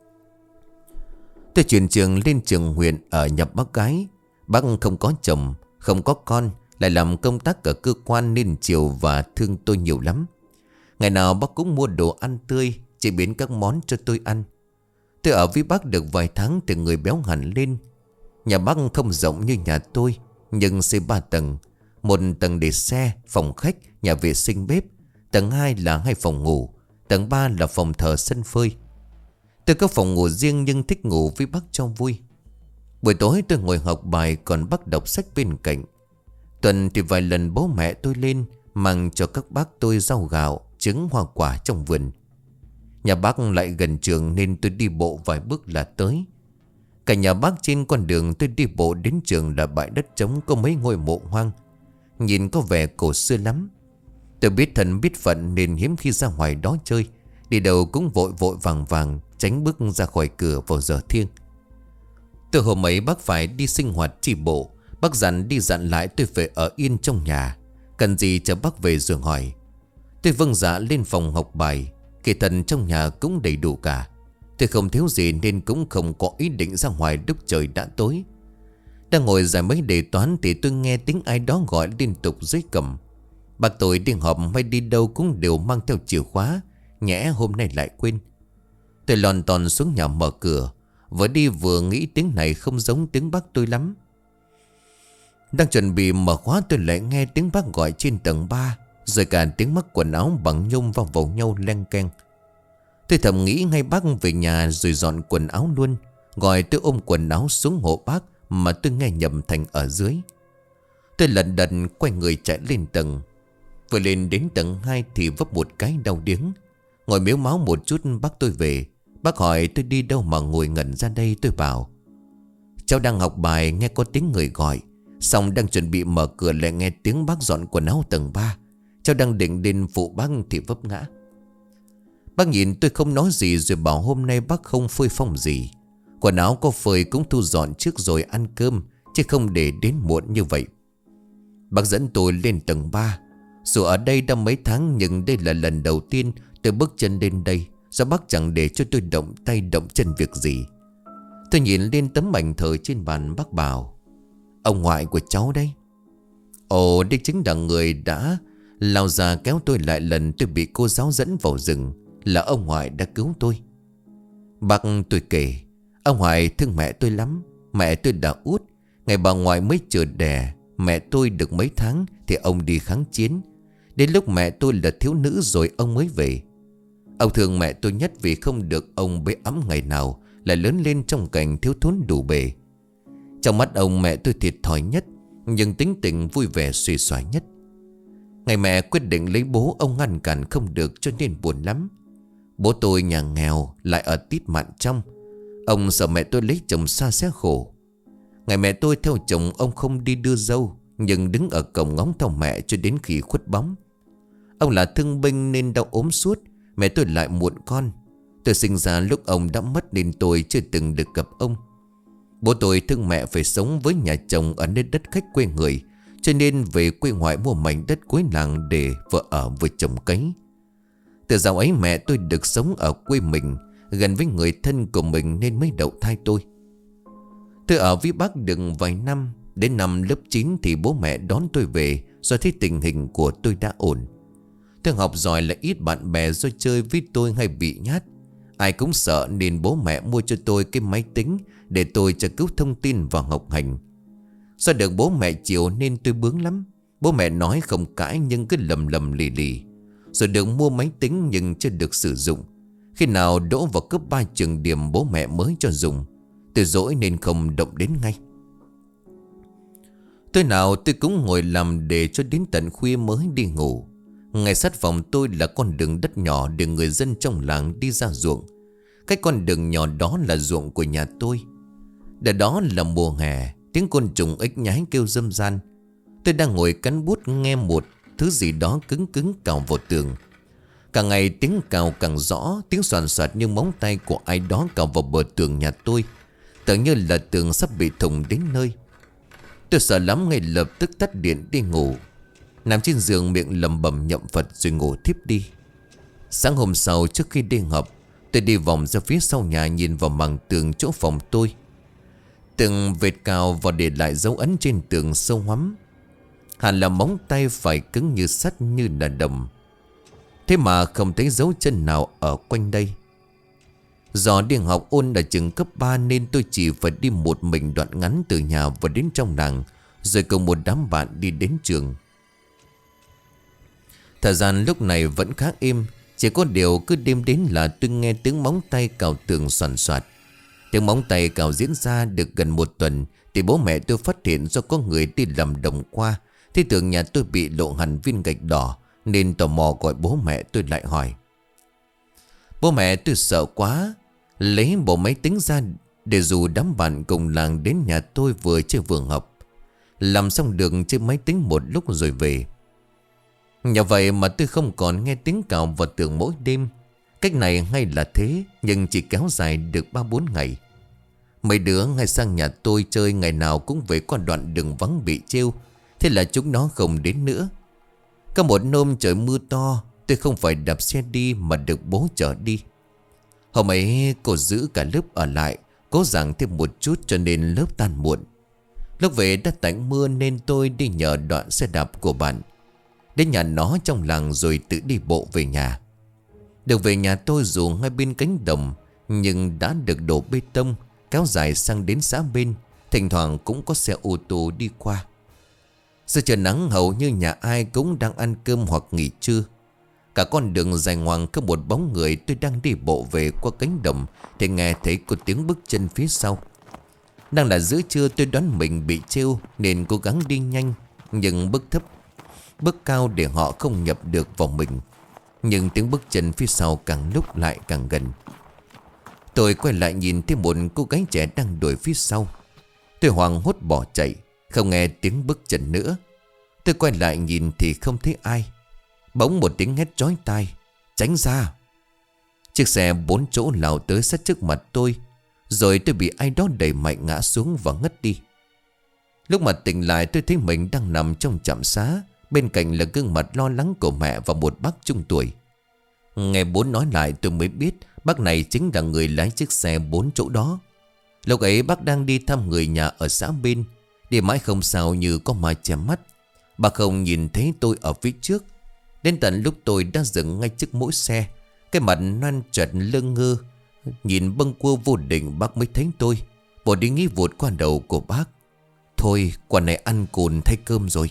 Tôi chuyển trường lên trường huyện ở nhập bác gái. Bác không có chồng, không có con, lại làm công tác ở cơ quan nên chiều và thương tôi nhiều lắm. Ngày nào bác cũng mua đồ ăn tươi, chế biến các món cho tôi ăn. Tôi ở với bác được vài tháng từ người béo hẳn lên. Nhà bác không rộng như nhà tôi, nhưng xây ba tầng. Một tầng để xe, phòng khách, nhà vệ sinh bếp. Tầng hai là hai phòng ngủ. Tầng ba là phòng thờ sân phơi. Tôi có phòng ngủ riêng nhưng thích ngủ với bác cho vui. Buổi tối tôi ngồi học bài, còn bác đọc sách bên cạnh. Tuần thì vài lần bố mẹ tôi lên mang cho các bác tôi rau gạo, trứng, hoa quả trong vườn. Nhà bác lại gần trường nên tôi đi bộ vài bước là tới. Cả nhà bác trên con đường tôi đi bộ đến trường là bãi đất trống có mấy ngôi mộ hoang, nhìn có vẻ cổ xưa lắm. Tôi biết thân biết phận nên hiếm khi ra ngoài đó chơi, đi đâu cũng vội vội vàng vàng, tránh bước ra khỏi cửa vào giờ thiêng. Từ hôm ấy bác phải đi sinh hoạt chi bộ. Bác dặn đi dặn lại tôi phải ở yên trong nhà, cần gì chờ bác về rồi hỏi. Tôi vâng dạ lên phòng học bài. Kỳ thần trong nhà cũng đầy đủ cả. Tôi không thiếu gì nên cũng không có ý định ra ngoài lúc trời đã tối. Đang ngồi giải mấy đề toán thì tôi nghe tiếng ai đó gọi liên tục dưới cầm. Bác tôi đi họp hay đi đâu cũng đều mang theo chìa khóa, nhẽ hôm nay lại quên. Tôi lòn tòn xuống nhà mở cửa, vừa đi vừa nghĩ tiếng này không giống tiếng bác tôi lắm. Đang chuẩn bị mở khóa tôi lại nghe tiếng bác gọi trên tầng ba, rồi cả tiếng mắc quần áo bằng nhung vào vào nhau leng keng. Tôi thầm nghĩ ngay bác về nhà rồi dọn quần áo luôn. Gọi tôi ôm quần áo xuống hộ bác mà tôi nghe nhầm thành ở dưới. Tôi lận đận quay người chạy lên tầng. Vừa lên đến tầng hai thì vấp một cái đau điếng. Ngồi mếu máu một chút bác tôi về. Bác hỏi tôi đi đâu mà ngồi ngẩn ra đây. Tôi bảo cháu đang học bài, nghe có tiếng người gọi. Xong đang chuẩn bị mở cửa lại nghe tiếng bác dọn quần áo tầng ba. Cháu đang định đến phụ bác thì vấp ngã. Bác nhìn tôi không nói gì rồi bảo hôm nay bác không phơi phong gì. Quần áo có phơi cũng thu dọn trước rồi ăn cơm, chứ không để đến muộn như vậy. Bác dẫn tôi lên tầng ba. Dù ở đây đã mấy tháng nhưng đây là lần đầu tiên tôi bước chân lên đây, do bác chẳng để cho tôi động tay động chân việc gì. Tôi nhìn lên tấm ảnh thờ trên bàn, bác bảo ông ngoại của cháu đây. Ồ, đây chính là người đã lao ra kéo tôi lại lần tôi bị cô giáo dẫn vào rừng. Là ông ngoại đã cứu tôi. Bác tôi kể ông ngoại thương mẹ tôi lắm. Mẹ tôi đã út. Ngày bà ngoại mới chừa đẻ mẹ tôi được mấy tháng thì ông đi kháng chiến. Đến lúc mẹ tôi là thiếu nữ rồi ông mới về. Ông thương mẹ tôi nhất vì không được ông bế ẵm ngày nào, lại lớn lên trong cảnh thiếu thốn đủ bề. Trong mắt ông mẹ tôi thiệt thòi nhất, nhưng tính tình vui vẻ xuề xoài nhất. Ngày mẹ quyết định lấy bố, ông ngăn cản không được cho nên buồn lắm. Bố tôi nhà nghèo lại ở tít mạn trong. Ông sợ mẹ tôi lấy chồng xa sẽ khổ. Ngày mẹ tôi theo chồng, ông không đi đưa dâu, nhưng đứng ở cổng ngóng theo mẹ cho đến khi khuất bóng. Ông là thương binh nên đau ốm suốt. Mẹ tôi lại muộn con. Tôi sinh ra lúc ông đã mất nên tôi chưa từng được gặp ông. Bố tôi thương mẹ phải sống với nhà chồng ở nơi đất khách quê người, cho nên về quê ngoại mua mảnh đất cuối làng để vợ ở với chồng cấy. Từ dạo ấy mẹ tôi được sống ở quê mình, gần với người thân của mình nên mới đậu thai tôi. Tôi ở với bác được vài năm. Đến năm lớp chín thì bố mẹ đón tôi về do thấy tình hình của tôi đã ổn. Tôi học giỏi là ít bạn bè, do chơi với tôi hay bị nhát. Ai cũng sợ nên bố mẹ mua cho tôi cái máy tính để tôi tra cứu thông tin và học hành. Do được bố mẹ chiều nên tôi bướng lắm. Bố mẹ nói không cãi nhưng cứ lầm lầm lì lì. Rồi được mua máy tính nhưng chưa được sử dụng. Khi nào đỗ vào cấp ba trường điểm bố mẹ mới cho dùng. Tôi dỗi nên không động đến ngay. Tối nào tôi cũng ngồi làm để cho đến tận khuya mới đi ngủ. Ngay sát phòng tôi là con đường đất nhỏ để người dân trong làng đi ra ruộng. Cái con đường nhỏ đó là ruộng của nhà tôi. Đợt đó là mùa hè, tiếng côn trùng ếch nhái kêu râm ran. Tôi đang ngồi cắn bút nghe một thứ gì đó cứng cứng cào vào tường. Càng ngày tiếng cào càng rõ, tiếng soàn soạt như móng tay của ai đó cào vào bờ tường nhà tôi. Tưởng như là tường sắp bị thủng đến nơi. Tôi sợ lắm, ngay lập tức tắt điện đi ngủ. Nằm trên giường miệng lẩm bẩm nhậm Phật rồi ngủ thiếp đi. Sáng hôm sau trước khi đi học, tôi đi vòng ra phía sau nhà nhìn vào mảng tường chỗ phòng tôi. Từng vệt cào và để lại dấu ấn trên tường sâu hoắm. Hẳn là móng tay phải cứng như sắt như là đồng. Thế mà không thấy dấu chân nào ở quanh đây. Do đi học ôn ở trường cấp ba nên tôi chỉ phải đi một mình đoạn ngắn từ nhà và đến trong làng, rồi cùng một đám bạn đi đến trường. Thời gian lúc này vẫn khá êm. Chỉ có điều cứ đêm đến là tôi nghe tiếng móng tay cào tường soàn soạt. Tiếng móng tay cào diễn ra được gần một tuần thì bố mẹ tôi phát hiện do có người đi làm đồng qua. Thì tưởng nhà tôi bị lộ hẳn viên gạch đỏ nên tò mò gọi bố mẹ tôi lại hỏi. Bố mẹ tôi sợ quá, lấy bộ máy tính ra để dù đám bạn cùng làng đến nhà tôi vừa chơi vừa học. Làm xong được trên máy tính một lúc rồi về. Nhờ vậy mà tôi không còn nghe tiếng cào vào tường mỗi đêm. Cách này hay là thế, nhưng chỉ kéo dài được ba bốn ngày. Mấy đứa ngay sang nhà tôi chơi ngày nào cũng về qua đoạn đường vắng bị trêu. Thế là chúng nó không đến nữa. Có một hôm trời mưa to, tôi không phải đạp xe đi mà được bố chở đi. Hôm ấy cô giữ cả lớp ở lại, cố giảng thêm một chút cho nên lớp tan muộn. Lúc về đã tạnh mưa nên tôi đi nhờ đoạn xe đạp của bạn. Đến nhà nó trong làng rồi tự đi bộ về nhà. Được về nhà tôi dù ngay bên cánh đồng, nhưng đã được đổ bê tông, kéo dài sang đến xã bên. Thỉnh thoảng cũng có xe ô tô đi qua. Giờ trời nắng hầu như nhà ai cũng đang ăn cơm hoặc nghỉ trưa. Cả con đường dài ngoằng có một bóng người. Tôi đang đi bộ về qua cánh đồng thì nghe thấy có tiếng bước chân phía sau. Đang là giữa trưa tôi đoán mình bị trêu nên cố gắng đi nhanh, nhưng bước thấp bước cao để họ không nhập được vào mình. Nhưng tiếng bước chân phía sau càng lúc lại càng gần. Tôi quay lại nhìn thấy một cô gái trẻ đang đuổi phía sau. Tôi hoảng hốt bỏ chạy, không nghe tiếng bước chân nữa. Tôi quay lại nhìn thì không thấy ai. Bỗng một tiếng hét chói tai: "Tránh ra!" Chiếc xe bốn chỗ lao tới sát trước mặt tôi. Rồi tôi bị ai đó đẩy mạnh ngã xuống và ngất đi. Lúc mà tỉnh lại tôi thấy mình đang nằm trong trạm xá. Bên cạnh là gương mặt lo lắng của mẹ và một bác trung tuổi. Nghe bố nói lại tôi mới biết bác này chính là người lái chiếc xe bốn chỗ đó. Lúc ấy bác đang đi thăm người nhà ở xã bên. Đi mãi không sao như có ma che mắt. Bác không nhìn thấy tôi ở phía trước. Đến tận lúc tôi đã dừng ngay trước mỗi xe, cái mặt noan trật lơ ngơ nhìn bâng quơ vô định, bác mới thấy tôi. Bộ đi nghĩ vụt qua đầu của bác: "Thôi quả này ăn cồn thay cơm rồi."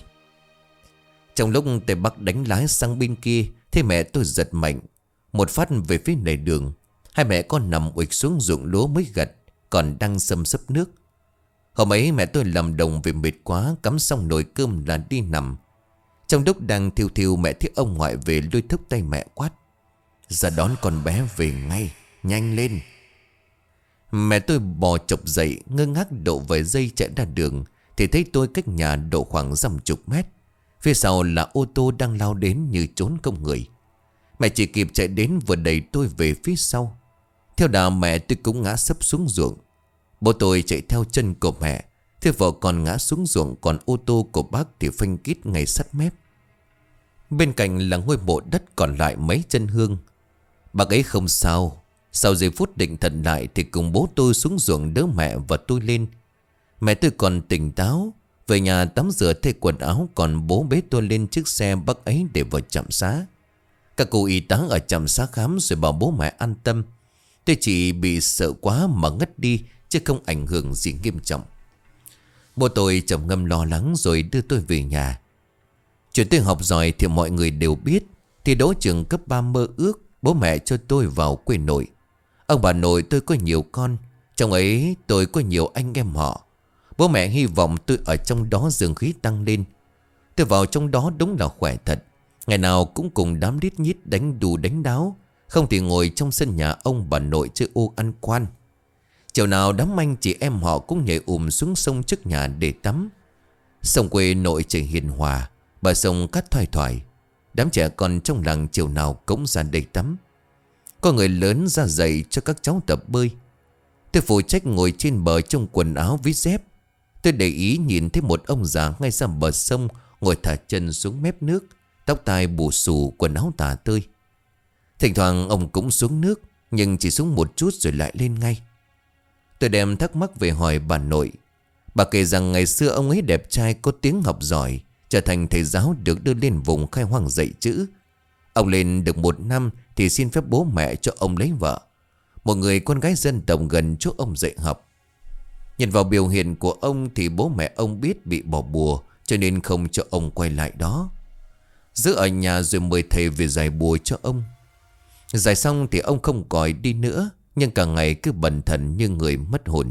Trong lúc tay bác đánh lái sang bên kia, thế mẹ tôi giật mạnh một phát về phía lề đường. Hai mẹ con nằm uịch xuống ruộng lúa mới gặt, còn đang xâm xấp nước. Hôm ấy mẹ tôi làm đồng vì mệt quá, cắm xong nồi cơm là đi nằm. Trong lúc đang thiêu thiêu mẹ thấy ông ngoại về, lôi thúc tay mẹ quát: "Ra đón con bé về ngay, nhanh lên." Mẹ tôi bò chộc dậy, ngơ ngác độ vài giây chạy ra đường thì thấy tôi cách nhà độ khoảng dăm chục mét. Phía sau là ô tô đang lao đến như trốn không người. Mẹ chỉ kịp chạy đến vừa đẩy tôi về phía sau. Theo đà mẹ tôi cũng ngã sấp xuống ruộng. Bố tôi chạy theo chân của mẹ. Thế vợ còn ngã xuống ruộng, còn ô tô của bác thì phanh kít ngay sát mép. Bên cạnh là ngôi mộ đất còn lại mấy chân hương. Bác ấy không sao, Sau giây phút định thần lại thì cùng bố tôi xuống ruộng đỡ mẹ và tôi lên. Mẹ tôi còn tỉnh táo, về nhà tắm rửa thay quần áo, còn bố bế tôi lên chiếc xe bác ấy để vào trạm xá. Các cô y tá ở trạm xá khám rồi bảo bố mẹ an tâm. Tôi chỉ bị sợ quá mà ngất đi, chứ không ảnh hưởng gì nghiêm trọng. Bố tôi trầm ngâm lo lắng rồi đưa tôi về nhà. Chuyện tôi học giỏi thì mọi người đều biết. Thì đỗ trường cấp ba mơ ước, bố mẹ cho tôi vào quê nội. Ông bà nội tôi có nhiều con, trong ấy tôi có nhiều anh em họ. Bố mẹ hy vọng tôi ở trong đó dương khí tăng lên. Tôi vào trong đó đúng là khỏe thật. Ngày nào cũng cùng đám đít nhít đánh đù đánh đáo. Không thì ngồi trong sân nhà ông bà nội chơi ô ăn quan. Chiều nào đám anh chị em họ cũng nhảy ùm xuống sông trước nhà để tắm. Sông quê nội chảy hiền hòa, bờ sông cát thoải thoải. Đám trẻ con trong làng chiều nào cũng ra đây tắm. Có người lớn ra dạy cho các cháu tập bơi. Tôi phụ trách ngồi trên bờ trong quần áo vít dép. Tôi để ý nhìn thấy một ông già ngay ra bờ sông, ngồi thả chân xuống mép nước, tóc tai bù xù, quần áo tả tơi. Thỉnh thoảng ông cũng xuống nước, nhưng chỉ xuống một chút rồi lại lên ngay. Tôi đem thắc mắc về hỏi bà nội. Bà kể rằng ngày xưa ông ấy đẹp trai, có tiếng học giỏi, trở thành thầy giáo được đưa lên vùng khai hoang dạy chữ. Ông lên được một năm thì xin phép bố mẹ cho ông lấy vợ, một người con gái dân tộc gần chỗ ông dạy học. Nhìn vào biểu hiện của ông thì bố mẹ ông biết bị bỏ bùa, cho nên không cho ông quay lại đó. Giữ ở nhà rồi mời thầy về giải bùa cho ông. Giải xong thì ông không còi đi nữa, nhưng cả ngày cứ bần thần như người mất hồn.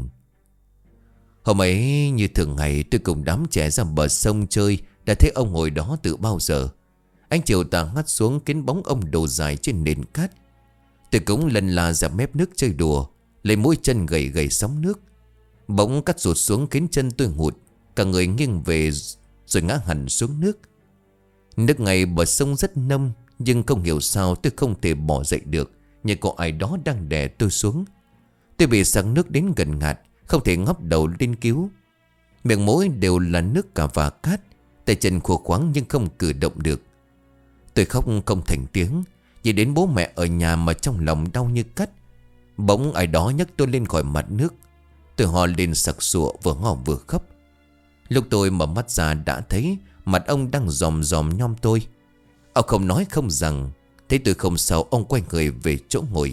Hôm ấy như thường ngày tôi cùng đám trẻ ra bờ sông chơi. Đã thấy ông ngồi đó từ bao giờ. Ánh chiều tà ngắt xuống khiến bóng ông đồ dài trên nền cát. Tôi cũng lần là ra mép nước chơi đùa, lấy mũi chân gầy gầy sóng nước. Bỗng cắt rụt xuống khiến chân tôi hụt, cả người nghiêng về rồi ngã hẳn xuống nước. Nước ngay bờ sông rất nông, nhưng không hiểu sao tôi không thể bỏ dậy được, như có ai đó đang đè tôi xuống. Tôi bị sặc nước đến gần ngạt, không thể ngóc đầu lên cứu. Miệng mũi đều là nước cả và cát, tay chân khô khoắng nhưng không cử động được. Tôi khóc không thành tiếng, vì đến bố mẹ ở nhà mà trong lòng đau như cắt. Bỗng ai đó nhấc tôi lên khỏi mặt nước. Tôi hò lên sặc sụa, vừa ngỏ vừa khóc. Lúc tôi mở mắt ra đã thấy mặt ông đang dòm dòm nhom tôi. Ông không nói không rằng. Thấy tôi không sao, ông quay người về chỗ ngồi.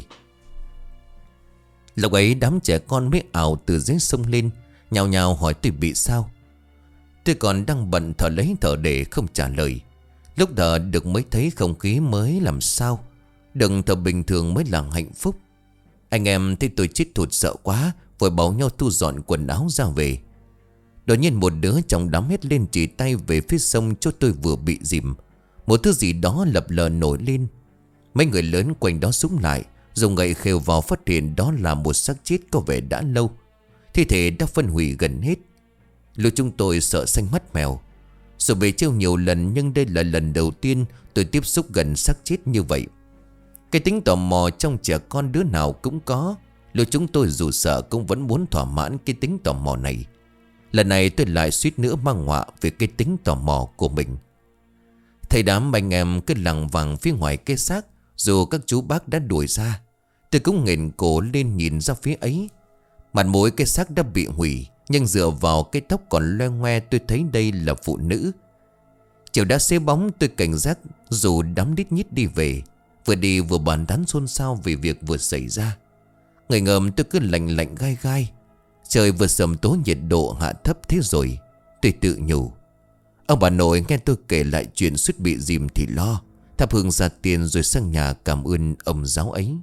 Lúc ấy đám trẻ con mới ảo từ dưới sông lên, nhào nhào hỏi tôi bị sao. Tôi còn đang bận thở lấy thở để không trả lời. Lúc thở được mới thấy không khí mới làm sao. Đừng thở bình thường mới là hạnh phúc. Anh em thấy tôi chết thụt sợ quá, vội bảo nhau thu dọn quần áo ra về. Đột nhiên một đứa trong đám hét lên chỉ tay về phía sông chỗ tôi vừa bị dìm. Một thứ gì đó lập lờ nổi lên. Mấy người lớn quanh đó súng lại, dùng gậy khều vào phát hiện đó là một xác chết có vẻ đã lâu. Thi thể đã phân hủy gần hết. Lúc chúng tôi sợ xanh mắt mèo. Dù bị trêu nhiều lần nhưng đây là lần đầu tiên tôi tiếp xúc gần xác chết như vậy. Cái tính tò mò trong trẻ con đứa nào cũng có. Lúc chúng tôi dù sợ cũng vẫn muốn thỏa mãn cái tính tò mò này. Lần này tôi lại suýt nữa mang họa về cái tính tò mò của mình. Thầy đám anh em cứ lằng vằng phía ngoài cái xác. Dù các chú bác đã đuổi ra, tôi cũng nghển cổ lên nhìn ra phía ấy. Mặt mũi cái xác đã bị hủy, nhưng dựa vào cái tóc còn loe ngoe tôi thấy đây là phụ nữ. Chiều đã xế bóng, tôi cảnh giác dù đám đít nhít đi về. Vừa đi vừa bàn tán xôn xao về việc vừa xảy ra. Người ngợm tôi cứ lạnh lạnh gai gai. Trời vừa sầm tối nhiệt độ hạ thấp thế rồi. Tôi tự nhủ. Ông bà nội nghe tôi kể lại chuyện suýt bị dìm thì lo, thắp hương ra tiền rồi sang nhà cảm ơn ông giáo ấy.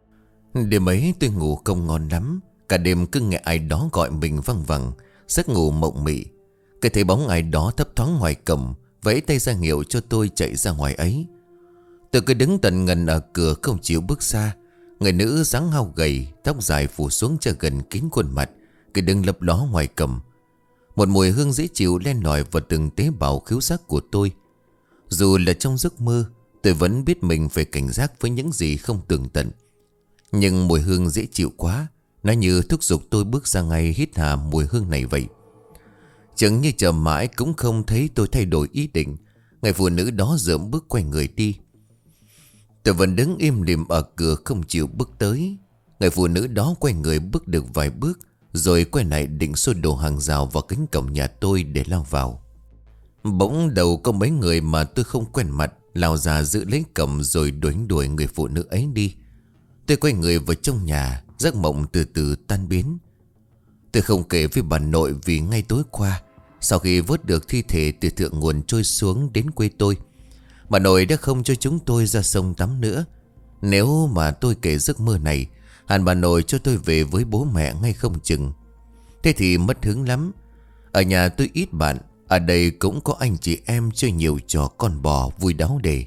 Đêm ấy tôi ngủ không ngon lắm. Cả đêm cứ nghe ai đó gọi mình văng vẳng, giấc ngủ mộng mị. Cái thấy bóng ai đó thấp thoáng ngoài cổng, vẫy tay ra hiệu cho tôi chạy ra ngoài ấy. Tôi cứ đứng tận ngần ở cửa không chịu bước xa. Người nữ dáng hao gầy, tóc dài phủ xuống cho gần kín khuôn mặt, cứ đứng lấp ló ngoài cổng. Một mùi hương dễ chịu len lỏi vào từng tế bào khứu giác của tôi. Dù là trong giấc mơ, tôi vẫn biết mình phải cảnh giác với những gì không tường tận. Nhưng mùi hương dễ chịu quá, nó như thúc giục tôi bước ra ngay hít hà mùi hương này vậy. Chẳng như chờ mãi cũng không thấy tôi thay đổi ý định. Người phụ nữ đó dợm bước quay người đi. Tôi vẫn đứng im lìm ở cửa không chịu bước tới. Người phụ nữ đó quay người bước được vài bước, rồi quay lại định xô đổ hàng rào vào cánh cổng nhà tôi để lao vào. Bỗng đầu có mấy người mà tôi không quen mặt lao ra giữ lấy cổng rồi đuổi đuổi người phụ nữ ấy đi. Tôi quay người vào trong nhà, giấc mộng từ từ tan biến. Tôi không kể với bà nội vì ngay tối qua, sau khi vớt được thi thể từ thượng nguồn trôi xuống đến quê tôi, bà nội đã không cho chúng tôi ra sông tắm nữa. Nếu mà tôi kể giấc mơ này, hẳn bà nội cho tôi về với bố mẹ ngay không chừng. Thế thì mất hứng lắm. Ở nhà tôi ít bạn, ở đây cũng có anh chị em chơi nhiều trò con bò vui đáo đề.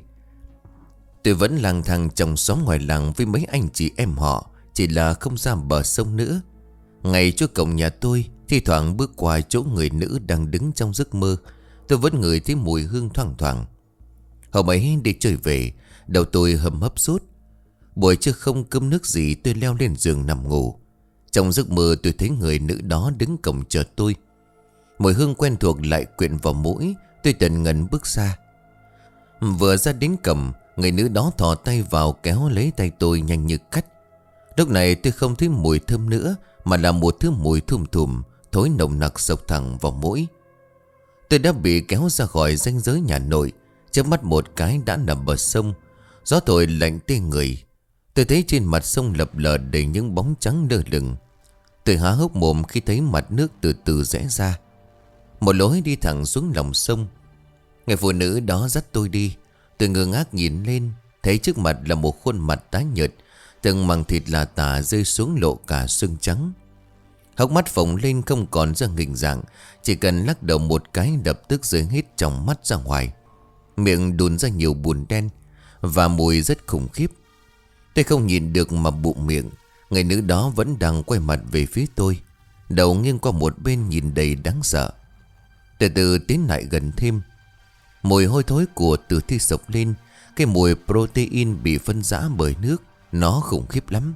Tôi vẫn lang thang trong xóm ngoài làng với mấy anh chị em họ, chỉ là không ra bờ sông nữa. Ngay chỗ cổng nhà tôi, thi thoảng bước qua chỗ người nữ đang đứng trong giấc mơ, tôi vẫn ngửi thấy mùi hương thoang thoảng. Hôm ấy đi chơi về, đầu tôi hầm hấp sốt. Buổi trưa không cơm nước gì, tôi leo lên giường nằm ngủ. Trong giấc mơ tôi thấy người nữ đó đứng cổng chờ tôi. Mùi hương quen thuộc lại quyện vào mũi, tôi tần ngần bước xa. Vừa ra đến cổng, người nữ đó thò tay vào kéo lấy tay tôi nhanh như cắt. Lúc này tôi không thấy mùi thơm nữa, mà là một thứ mùi thum thùm, thối nồng nặc sộc thẳng vào mũi. Tôi đã bị kéo ra khỏi ranh giới nhà nội, chớp mắt một cái đã nằm bờ sông. Gió thổi lạnh tê người. Tôi thấy trên mặt sông lập lờ đầy những bóng trắng lơ lửng. Tôi há hốc mồm khi thấy mặt nước từ từ rẽ ra, một lối đi thẳng xuống lòng sông. Người phụ nữ đó dắt tôi đi. Tôi ngơ ngác nhìn lên, thấy trước mặt là một khuôn mặt tái nhợt, từng mảng thịt là tả rơi xuống lộ cả xương trắng. Hốc mắt phồng lên không còn ra hình dạng, chỉ cần lắc đầu một cái lập tức rơi hết trong mắt ra ngoài. Miệng đùn ra nhiều bùn đen và mùi rất khủng khiếp. Tôi không nhìn được mà bụng miệng. Người nữ đó vẫn đang quay mặt về phía tôi, đầu nghiêng qua một bên nhìn đầy đáng sợ. Từ từ tiến lại gần thêm. Mùi hôi thối của tử thi sộc lên. Cái mùi protein bị phân rã bởi nước, nó khủng khiếp lắm.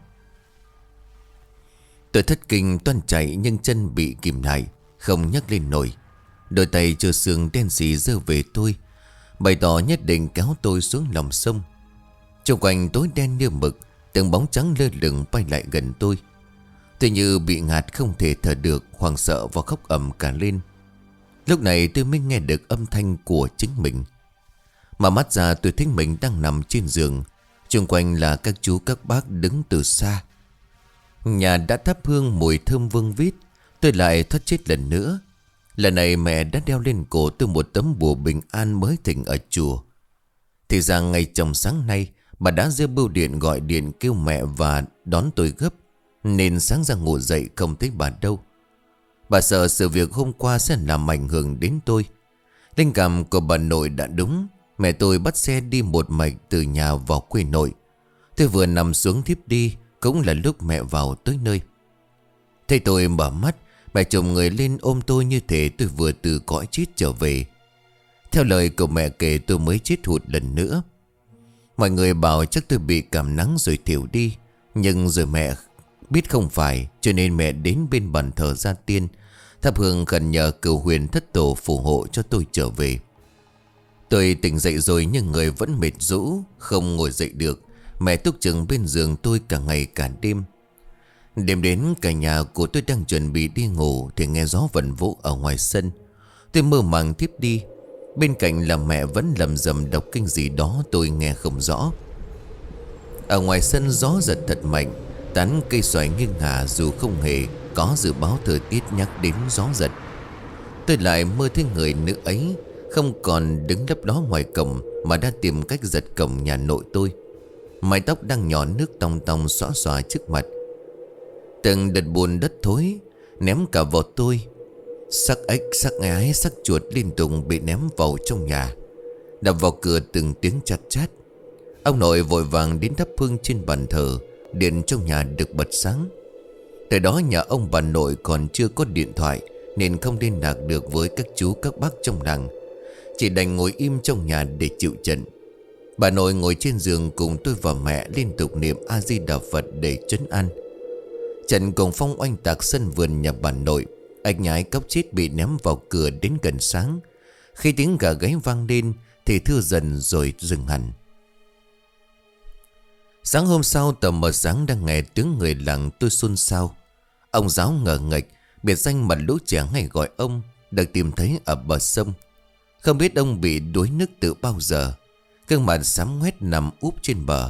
Tôi thất kinh toan chạy nhưng chân bị kìm lại, không nhấc lên nổi. Đôi tay trơ xương đen xì giơ về tôi, bày tỏ nhất định kéo tôi xuống lòng sông. Xung quanh tối đen như mực, từng bóng trắng lơ lửng bay lại gần tôi. Tôi như bị ngạt không thể thở được, hoảng sợ và khóc ầm cả lên. Lúc này tôi mới nghe được âm thanh của chính mình. Mà mắt ra tôi thấy mình đang nằm trên giường. Xung quanh là các chú các bác đứng từ xa. Nhà đã thắp hương mùi thơm vương vít. Tôi lại thoát chết lần nữa. Lần này mẹ đã đeo lên cổ tôi một tấm bùa bình an mới thỉnh ở chùa. Thì ra ngày trong sáng nay, bà đã giơ bưu điện gọi điện kêu mẹ và đón tôi gấp, nên sáng ra ngủ dậy không thấy bà đâu. Bà sợ sự việc hôm qua sẽ làm ảnh hưởng đến tôi. Linh cảm của bà nội đã đúng. Mẹ tôi bắt xe đi một mạch từ nhà vào quê nội. Tôi vừa nằm xuống thiếp đi, cũng là lúc mẹ vào tới nơi. Thấy tôi mở mắt, mẹ chồng người lên ôm tôi như thể tôi vừa từ cõi chết trở về. Theo lời của mẹ kể, tôi mới chết hụt lần nữa. Mọi người bảo chắc tôi bị cảm nắng rồi thiểu đi, nhưng rồi mẹ biết không phải, cho nên mẹ đến bên bàn thờ gia tiên, thắp hương khẩn nhờ cửu huyền thất tổ phù hộ cho tôi trở về. Tôi tỉnh dậy rồi nhưng người vẫn mệt rũ, không ngồi dậy được. Mẹ túc trực bên giường tôi cả ngày cả đêm. Đêm đến cả nhà của tôi đang chuẩn bị đi ngủ thì nghe gió vần vũ ở ngoài sân. Tôi mơ màng tiếp đi. Bên cạnh là mẹ vẫn lầm rầm đọc kinh gì đó tôi nghe không rõ. Ở ngoài sân gió giật thật mạnh, tán cây xoài nghiêng ngả dù không hề có dự báo thời tiết nhắc đến gió giật. Tôi lại mơ thấy người nữ ấy không còn đứng lấp đó ngoài cổng mà đã tìm cách giật cổng nhà nội tôi. Mái tóc đang nhỏ nước tòng tòng xõa xòa trước mặt. Từng đợt bùn đất thối ném cả vào tôi. Xác ếch, xác ngái, xác chuột liên tục bị ném vào trong nhà, đập vào cửa từng tiếng chát chát. Ông nội vội vàng đến thắp hương trên bàn thờ. Điện trong nhà được bật sáng. Từ đó nhà ông bà nội còn chưa có điện thoại, nên không liên lạc được với các chú các bác trong làng. Chỉ đành ngồi im trong nhà để chịu trận. Bà nội ngồi trên giường cùng tôi và mẹ liên tục niệm A Di Đà Phật để trấn an. Trận cùng phong oanh tạc sân vườn nhà bà nội. Ếch nhái cóc chết bị ném vào cửa đến gần sáng. Khi tiếng gà gáy vang lên thì thưa dần rồi dừng hẳn. Sáng hôm sau tờ mờ sáng đang nghe tiếng người làng tôi xôn xao. Ông giáo ngờ nghệch, biệt danh mà lũ trẻ hay gọi ông, được tìm thấy ở bờ sông. Không biết ông bị đuối nước từ bao giờ. Gương mặt xám ngoét nằm úp trên bờ.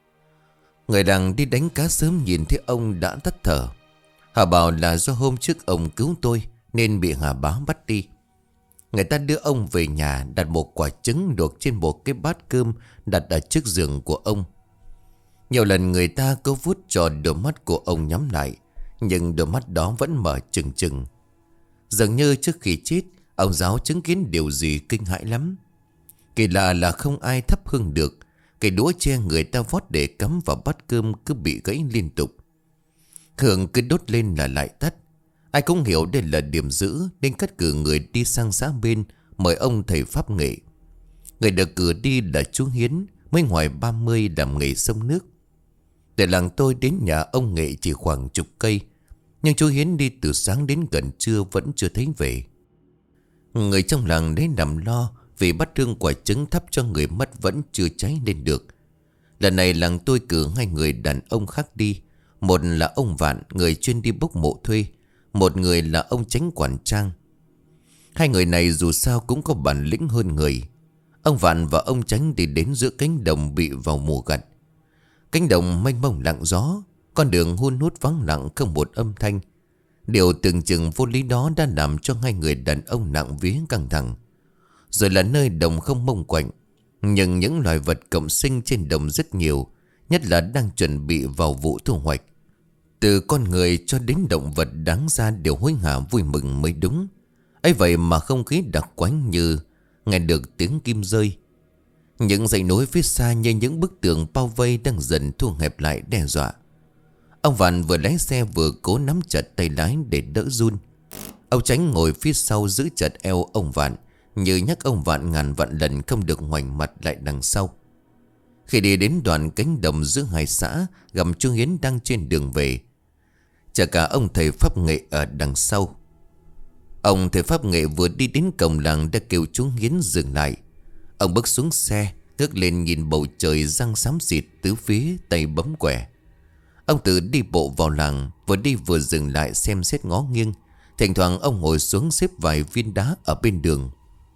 Người làng đi đánh cá sớm nhìn thấy ông đã tắt thở. Họ bảo là do hôm trước ông cứu tôi nên bị Hà Bá bắt đi. Người ta đưa ông về nhà, đặt một quả trứng luộc trên một cái bát cơm đặt ở trước giường của ông. Nhiều lần người ta cố vuốt tròn đôi mắt của ông nhắm lại, nhưng đôi mắt đó vẫn mở trừng trừng. Dường như trước khi chết, ông giáo chứng kiến điều gì kinh hãi lắm. Kỳ lạ là không ai thắp hương được. Cái đũa tre người ta vót để cắm vào bát cơm cứ bị gãy liên tục. Hương cứ đốt lên là lại tắt. Ai cũng hiểu đây là điểm giữ nên cắt cử người đi sang xã bên mời ông thầy pháp nghệ. Người được cử đi là chú Hiến, mới ngoài ba mươi, làm nghề sông nước. Từ làng tôi đến nhà ông Nghệ chỉ khoảng chục cây, nhưng chú Hiến đi từ sáng đến gần trưa vẫn chưa thấy về. Người trong làng đến nằm lo vì bát hương quả trứng thắp cho người mất vẫn chưa cháy lên được. Lần này làng tôi cử hai người đàn ông khác đi. Một là ông Vạn, người chuyên đi bốc mộ thuê. Một người là ông Chánh quản trang. Hai người này dù sao cũng có bản lĩnh hơn người. Ông Vạn và ông Chánh đi đến giữa cánh đồng bị vào mùa gặt. Cánh đồng mênh mông lặng gió, con đường hun hút vắng lặng không một âm thanh. Điều tưởng chừng vô lý đó đã làm cho hai người đàn ông nặng vía căng thẳng. Rồi là nơi đồng không mông quạnh, nhưng những loài vật cộng sinh trên đồng rất nhiều, nhất là đang chuẩn bị vào vụ thu hoạch. Từ con người cho đến động vật đáng ra đều hối hả vui mừng mới đúng. Ấy vậy mà không khí đặc quánh như nghe được tiếng kim rơi. Những dãy núi phía xa như những bức tường bao vây đang dần thu hẹp lại đe dọa. Ông Vạn vừa lái xe vừa cố nắm chặt tay lái để đỡ run. Ông Chánh ngồi phía sau giữ chặt eo ông Vạn, như nhắc ông Vạn ngàn vạn lần không được ngoảnh mặt lại đằng sau. Khi đi đến đoạn cánh đồng giữa hai xã, gặp chú Hiến đang trên đường về, chả cả ông thầy pháp nghệ ở đằng sau. Ông thầy pháp nghệ vừa đi đến cổng làng đã kêu chú Hiến dừng lại. Ông bước xuống xe, ngước lên nhìn bầu trời răng xám xịt tứ phía, tay bấm quẻ. Ông tự đi bộ vào làng, vừa đi vừa dừng lại xem xét ngó nghiêng. Thỉnh thoảng ông ngồi xuống xếp vài viên đá ở bên đường.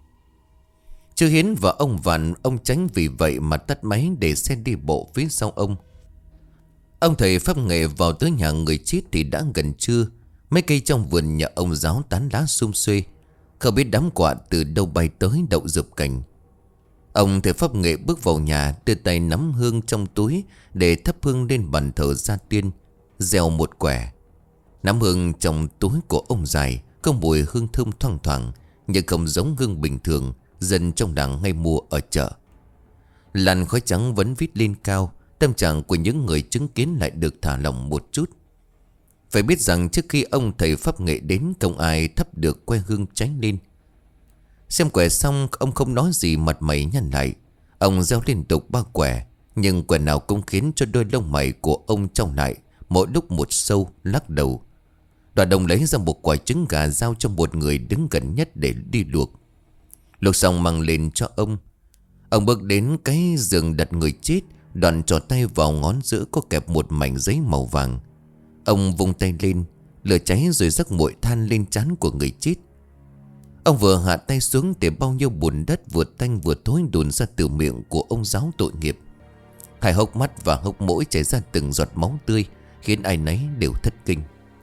Chú Hiến và ông Vạn, ông Chánh vì vậy mà tắt máy để xe đi bộ phía sau ông. Ông thầy pháp nghệ vào tới nhà người chết thì đã gần trưa. Mấy cây trong vườn nhà ông giáo tán lá sum xuê, không biết đám quạ từ đâu bay tới đậu rụp cành. Ông thầy pháp nghệ bước vào nhà, đưa tay nắm hương trong túi để thắp hương lên bàn thờ gia tiên, gieo một quẻ. Nắm hương trong túi của ông dài có mùi hương thơm thoang thoảng, nhưng không giống hương bình thường dân trong làng hay mua ở chợ. Làn khói trắng vẫn vít lên cao, tâm trạng của những người chứng kiến lại được thả lỏng một chút. Phải biết rằng trước khi ông thầy pháp nghệ đến, không ai thắp được que hương cháy lên. Xem quẻ xong, ông không nói gì, mặt mày nhăn lại. Ông gieo liên tục ba quẻ, nhưng quẻ nào cũng khiến cho đôi lông mày của ông trao lại, mỗi lúc một sâu, lắc đầu. Đoàn đồng lấy ra một quả trứng gà giao cho một người đứng gần nhất để đi luộc. Luộc xong mang lên cho ông. Ông bước đến cái giường đặt người chết, đoạn trỏ tay vào ngón giữa có kẹp một mảnh giấy màu vàng. Ông vung tay lên, lửa cháy rồi rắc muội than lên trán của người chết. Ông vừa hạ tay xuống để bao nhiêu bùn đất vừa tanh vừa thối đồn ra từ miệng của ông giáo tội nghiệp. Hai hốc mắt và hốc mũi chảy ra từng giọt máu tươi, khiến ai nấy đều thất kinh.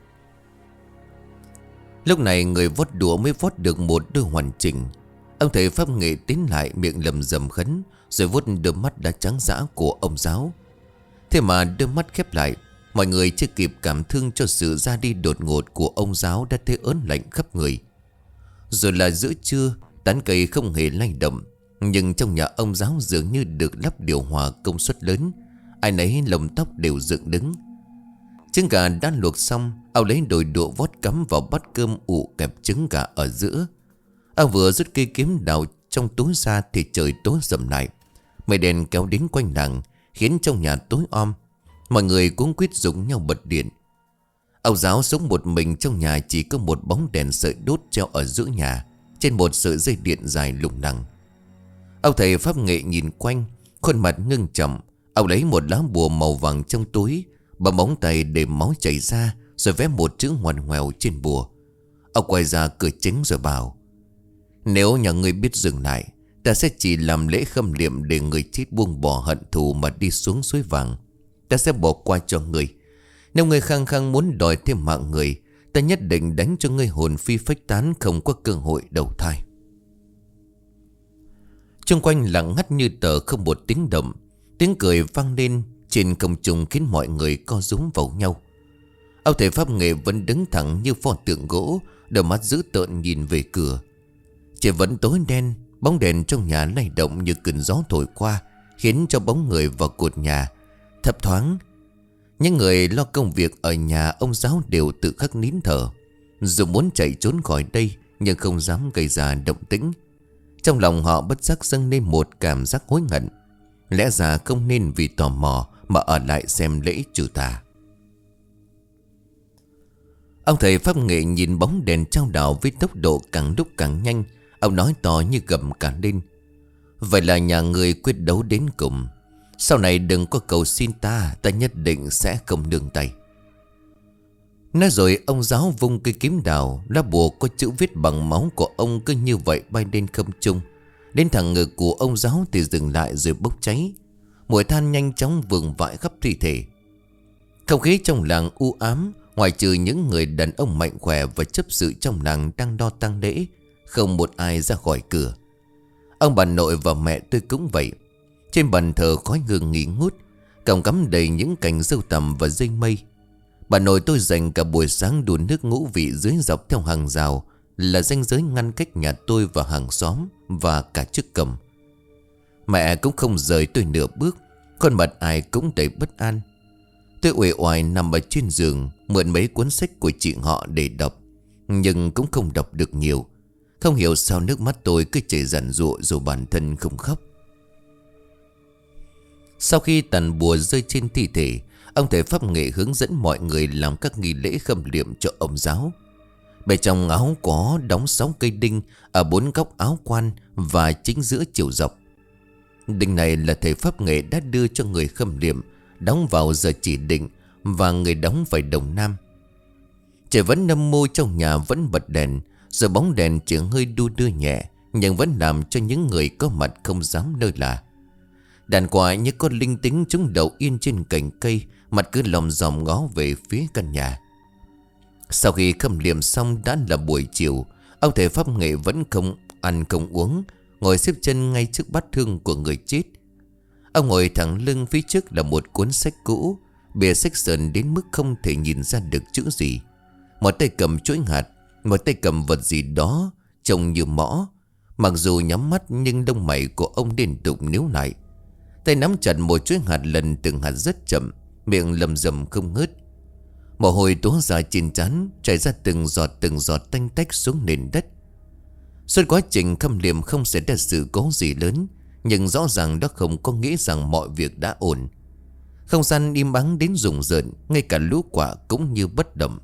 Lúc này người vót đũa mới vót được một đôi hoàn chỉnh. Ông thầy pháp nghệ tiến lại, miệng lầm rầm khấn, rồi vuốt đôi mắt đã trắng dã của ông giáo. Thế mà đôi mắt khép lại, mọi người chưa kịp cảm thương cho sự ra đi đột ngột của ông giáo đã thấy ớn lạnh khắp người. Rồi là giữa trưa, tán cây không hề lay động, nhưng trong nhà ông giáo dường như được lắp điều hòa công suất lớn. Ai nấy lông tóc đều dựng đứng. Trứng gà đã luộc xong, ông lấy đồi đũa vót cắm vào bát cơm ụ kẹp trứng gà ở giữa. Ông vừa rút cây kiếm đào trong túi ra thì trời tối sầm lại. Mây đèn kéo đến quanh làng, khiến trong nhà tối om. Mọi người cũng quyết dùng nhau bật điện. Ông giáo sống một mình trong nhà, chỉ có một bóng đèn sợi đốt treo ở giữa nhà, trên một sợi dây điện dài lủng lẳng. Ông thầy pháp nghệ nhìn quanh, khuôn mặt ngưng trọng. Ông lấy một lá bùa màu vàng trong túi, bấm móng tay để máu chảy ra, rồi vẽ một chữ ngoằn ngoèo trên bùa. Ông quay ra cửa chính rồi bảo: nếu nhà ngươi biết dừng lại, ta sẽ chỉ làm lễ khâm liệm để người chết buông bỏ hận thù mà đi xuống suối vàng. Ta sẽ bỏ qua cho ngươi. Nếu ngươi khăng khăng muốn đòi thêm mạng người, ta nhất định đánh cho ngươi hồn phi phách tán, không có cơ hội đầu thai. Xung quanh lặng ngắt như tờ, không một tiếng động. Tiếng cười vang lên trên không trung khiến mọi người co rúm vào nhau. Ông thầy pháp nghệ vẫn đứng thẳng như pho tượng gỗ, đôi mắt dữ tợn nhìn về cửa. Trời vẫn tối đen, bóng đèn trong nhà lay động như cơn gió thổi qua, khiến cho bóng người vào cột nhà thấp thoáng. Những người lo công việc ở nhà ông giáo đều tự khắc nín thở, dù muốn chạy trốn khỏi đây nhưng không dám gây ra động tĩnh. Trong lòng họ bất giác dâng lên một cảm giác hối hận. Lẽ ra không nên vì tò mò mà ở lại xem lễ trừ tà. Ông thầy pháp nghệ nhìn bóng đèn trao đảo với tốc độ càng lúc càng nhanh. Ông nói to như gầm cả lên: vậy là nhà người quyết đấu đến cùng. Sau này đừng có cầu xin ta, ta nhất định sẽ không nương tay. Nói rồi ông giáo vung cây kiếm đào, lá bùa có chữ viết bằng máu của ông cứ như vậy bay lên không trung. Đến thẳng ngực của ông giáo thì dừng lại rồi bốc cháy. Mùi than nhanh chóng vương vãi khắp thi thể. Không khí trong làng u ám, ngoài trừ những người đàn ông mạnh khỏe và chấp sự trong làng đang đo tang lễ, không một ai ra khỏi cửa. Ông bà nội và mẹ tôi cũng vậy. Trên bàn thờ khói hương nghi ngút, còng cắm đầy những cành râu tằm và dây mây. Bà nội tôi dành cả buổi sáng đun nước ngũ vị dưới dọc theo hàng rào, là ranh giới ngăn cách nhà tôi và hàng xóm và cả chiếc cầm. Mẹ cũng không rời tôi nửa bước, khuôn mặt ai cũng đầy bất an. Tôi uể oải nằm ở trên giường, mượn mấy cuốn sách của chị họ để đọc, nhưng cũng không đọc được nhiều. Không hiểu sao nước mắt tôi cứ chảy ràn rụa dù bản thân không khóc. Sau khi tàn bùa rơi trên thi thể, ông thầy pháp nghệ hướng dẫn mọi người làm các nghi lễ khâm liệm cho ông giáo. Bên trong áo có đóng sáu cây đinh ở bốn góc áo quan và chính giữa chiều dọc. Đinh này là thầy pháp nghệ đã đưa cho người khâm liệm, đóng vào giờ chỉ định, và người đóng phải đồng nam. Trời vẫn âm mưu, trong nhà vẫn bật đèn, giờ bóng đèn chỉ hơi đu đưa nhẹ, nhưng vẫn làm cho những người có mặt không dám lơ là. Đàn quạ như con linh tính chúng đậu yên trên cành cây, mặt cứ lòm dòm ngó về phía căn nhà. Sau khi khâm liệm xong đã là buổi chiều, ông thầy pháp nghệ vẫn không ăn không uống, ngồi xếp chân ngay trước bát hương của người chết. Ông ngồi thẳng lưng, phía trước là một cuốn sách cũ, bìa sách sờn đến mức không thể nhìn ra được chữ gì. Một tay cầm chuỗi hạt, một tay cầm vật gì đó trông như mõ. Mặc dù nhắm mắt nhưng lông mày của ông liên tục níu lại. Tay nắm chặt một chuỗi hạt, lần từng hạt rất chậm, miệng lầm rầm không ngớt. Mồ hôi túa ra trên trán, chảy ra từng giọt từng giọt tanh tách xuống nền đất. Suốt quá trình khâm liệm không xảy ra sự cố gì lớn, nhưng rõ ràng đó không có nghĩa rằng mọi việc đã ổn. Không gian im ắng đến rùng rợn, ngay cả lũ quạ cũng như bất động.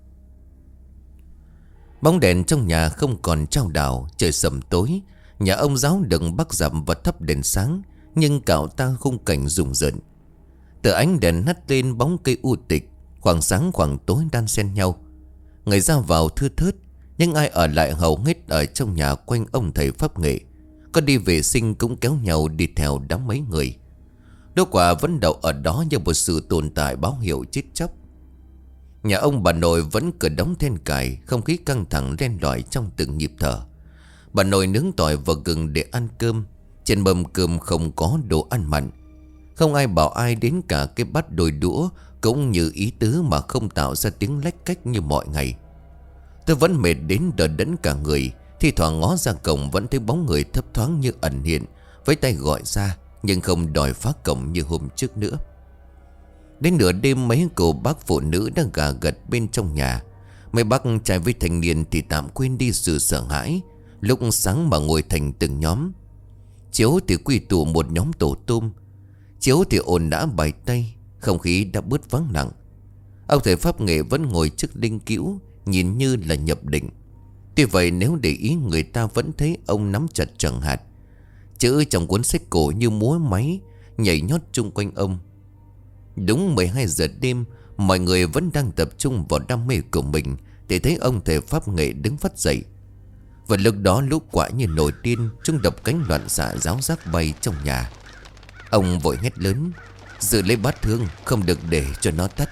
Bóng đèn trong nhà không còn trao đảo, trời sầm tối. Nhà ông giáo đừng bắc dặm và thắp đèn sáng, nhưng cạo ta khung cảnh rùng rợn. Từ ánh đèn hắt lên bóng cây u tịch, khoảng sáng khoảng tối đan xen nhau. Người ra vào thưa thớt, nhưng ai ở lại hầu hết ở trong nhà quanh ông thầy pháp nghệ. Có đi vệ sinh cũng kéo nhau đi theo đám mấy người. Đỗ quả vẫn đậu ở đó như một sự tồn tại báo hiệu chết chóc. Nhà ông bà nội vẫn cửa đóng then cài, không khí căng thẳng len lỏi trong từng nhịp thở. Bà nội nướng tỏi và gừng để ăn cơm. Trên mâm cơm không có đồ ăn mặn. Không ai bảo ai đến cả cái bát đôi đũa cũng như ý tứ mà không tạo ra tiếng lách cách như mọi ngày. Tôi vẫn mệt đến đờ đẫn cả người. Thi thoảng ngó ra cổng vẫn thấy bóng người thấp thoáng như ẩn hiện, với tay gọi ra nhưng không đòi phá cổng như hôm trước nữa. Đến nửa đêm mấy cô bác phụ nữ đang gà gật bên trong nhà. Mấy bác trai với thanh niên thì tạm quên đi sự sợ hãi. Lúc sáng mà ngồi thành từng nhóm. Chiếu thì quy tụ một nhóm tổ tôm. Chiếu thì ồn ào bài tay. Không khí đã bớt vắng lặng. Ông thầy pháp nghệ vẫn ngồi trước linh cữu, nhìn như là nhập định. Tuy vậy nếu để ý, người ta vẫn thấy ông nắm chặt tràng hạt. Chữ trong cuốn sách cổ như múa máy, nhảy nhót chung quanh ông. Đúng mười hai giờ đêm, mọi người vẫn đang tập trung vào đam mê của mình thì thấy ông thầy pháp nghệ đứng phát dậy. Và lúc đó lũ quạ như nổi điên, chúng đập cánh loạn xạ ráo rác bay trong nhà. Ông vội hét lớn: giữ lấy bát hương, không được để cho nó tắt.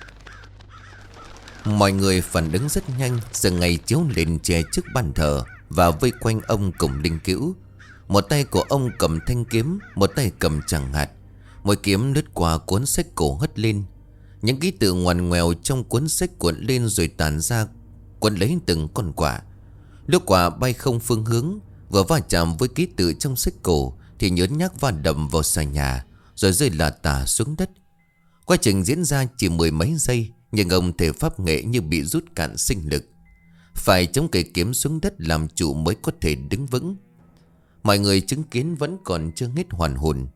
Mọi người phản ứng rất nhanh, giờ ngày chiếu lên che trước bàn thờ và vây quanh ông cùng linh cữu. Một tay của ông cầm thanh kiếm, một tay cầm tràng hạt. Mỗi kiếm lướt qua cuốn sách cổ hất lên. Những ký tự ngoằn ngoèo trong cuốn sách cuộn lên rồi tản ra, cuốn lấy từng con quả. Lúc quả bay không phương hướng, vừa va chạm với ký tự trong sách cổ thì nhớn nhác va đầm vào xà nhà, rồi rơi lả tả xuống đất. Quá trình diễn ra chỉ mười mấy giây, nhưng ông thầy pháp nghệ như bị rút cạn sinh lực, phải chống cây kiếm xuống đất làm chủ mới có thể đứng vững. Mọi người chứng kiến vẫn còn chưa hết hoàn hồn.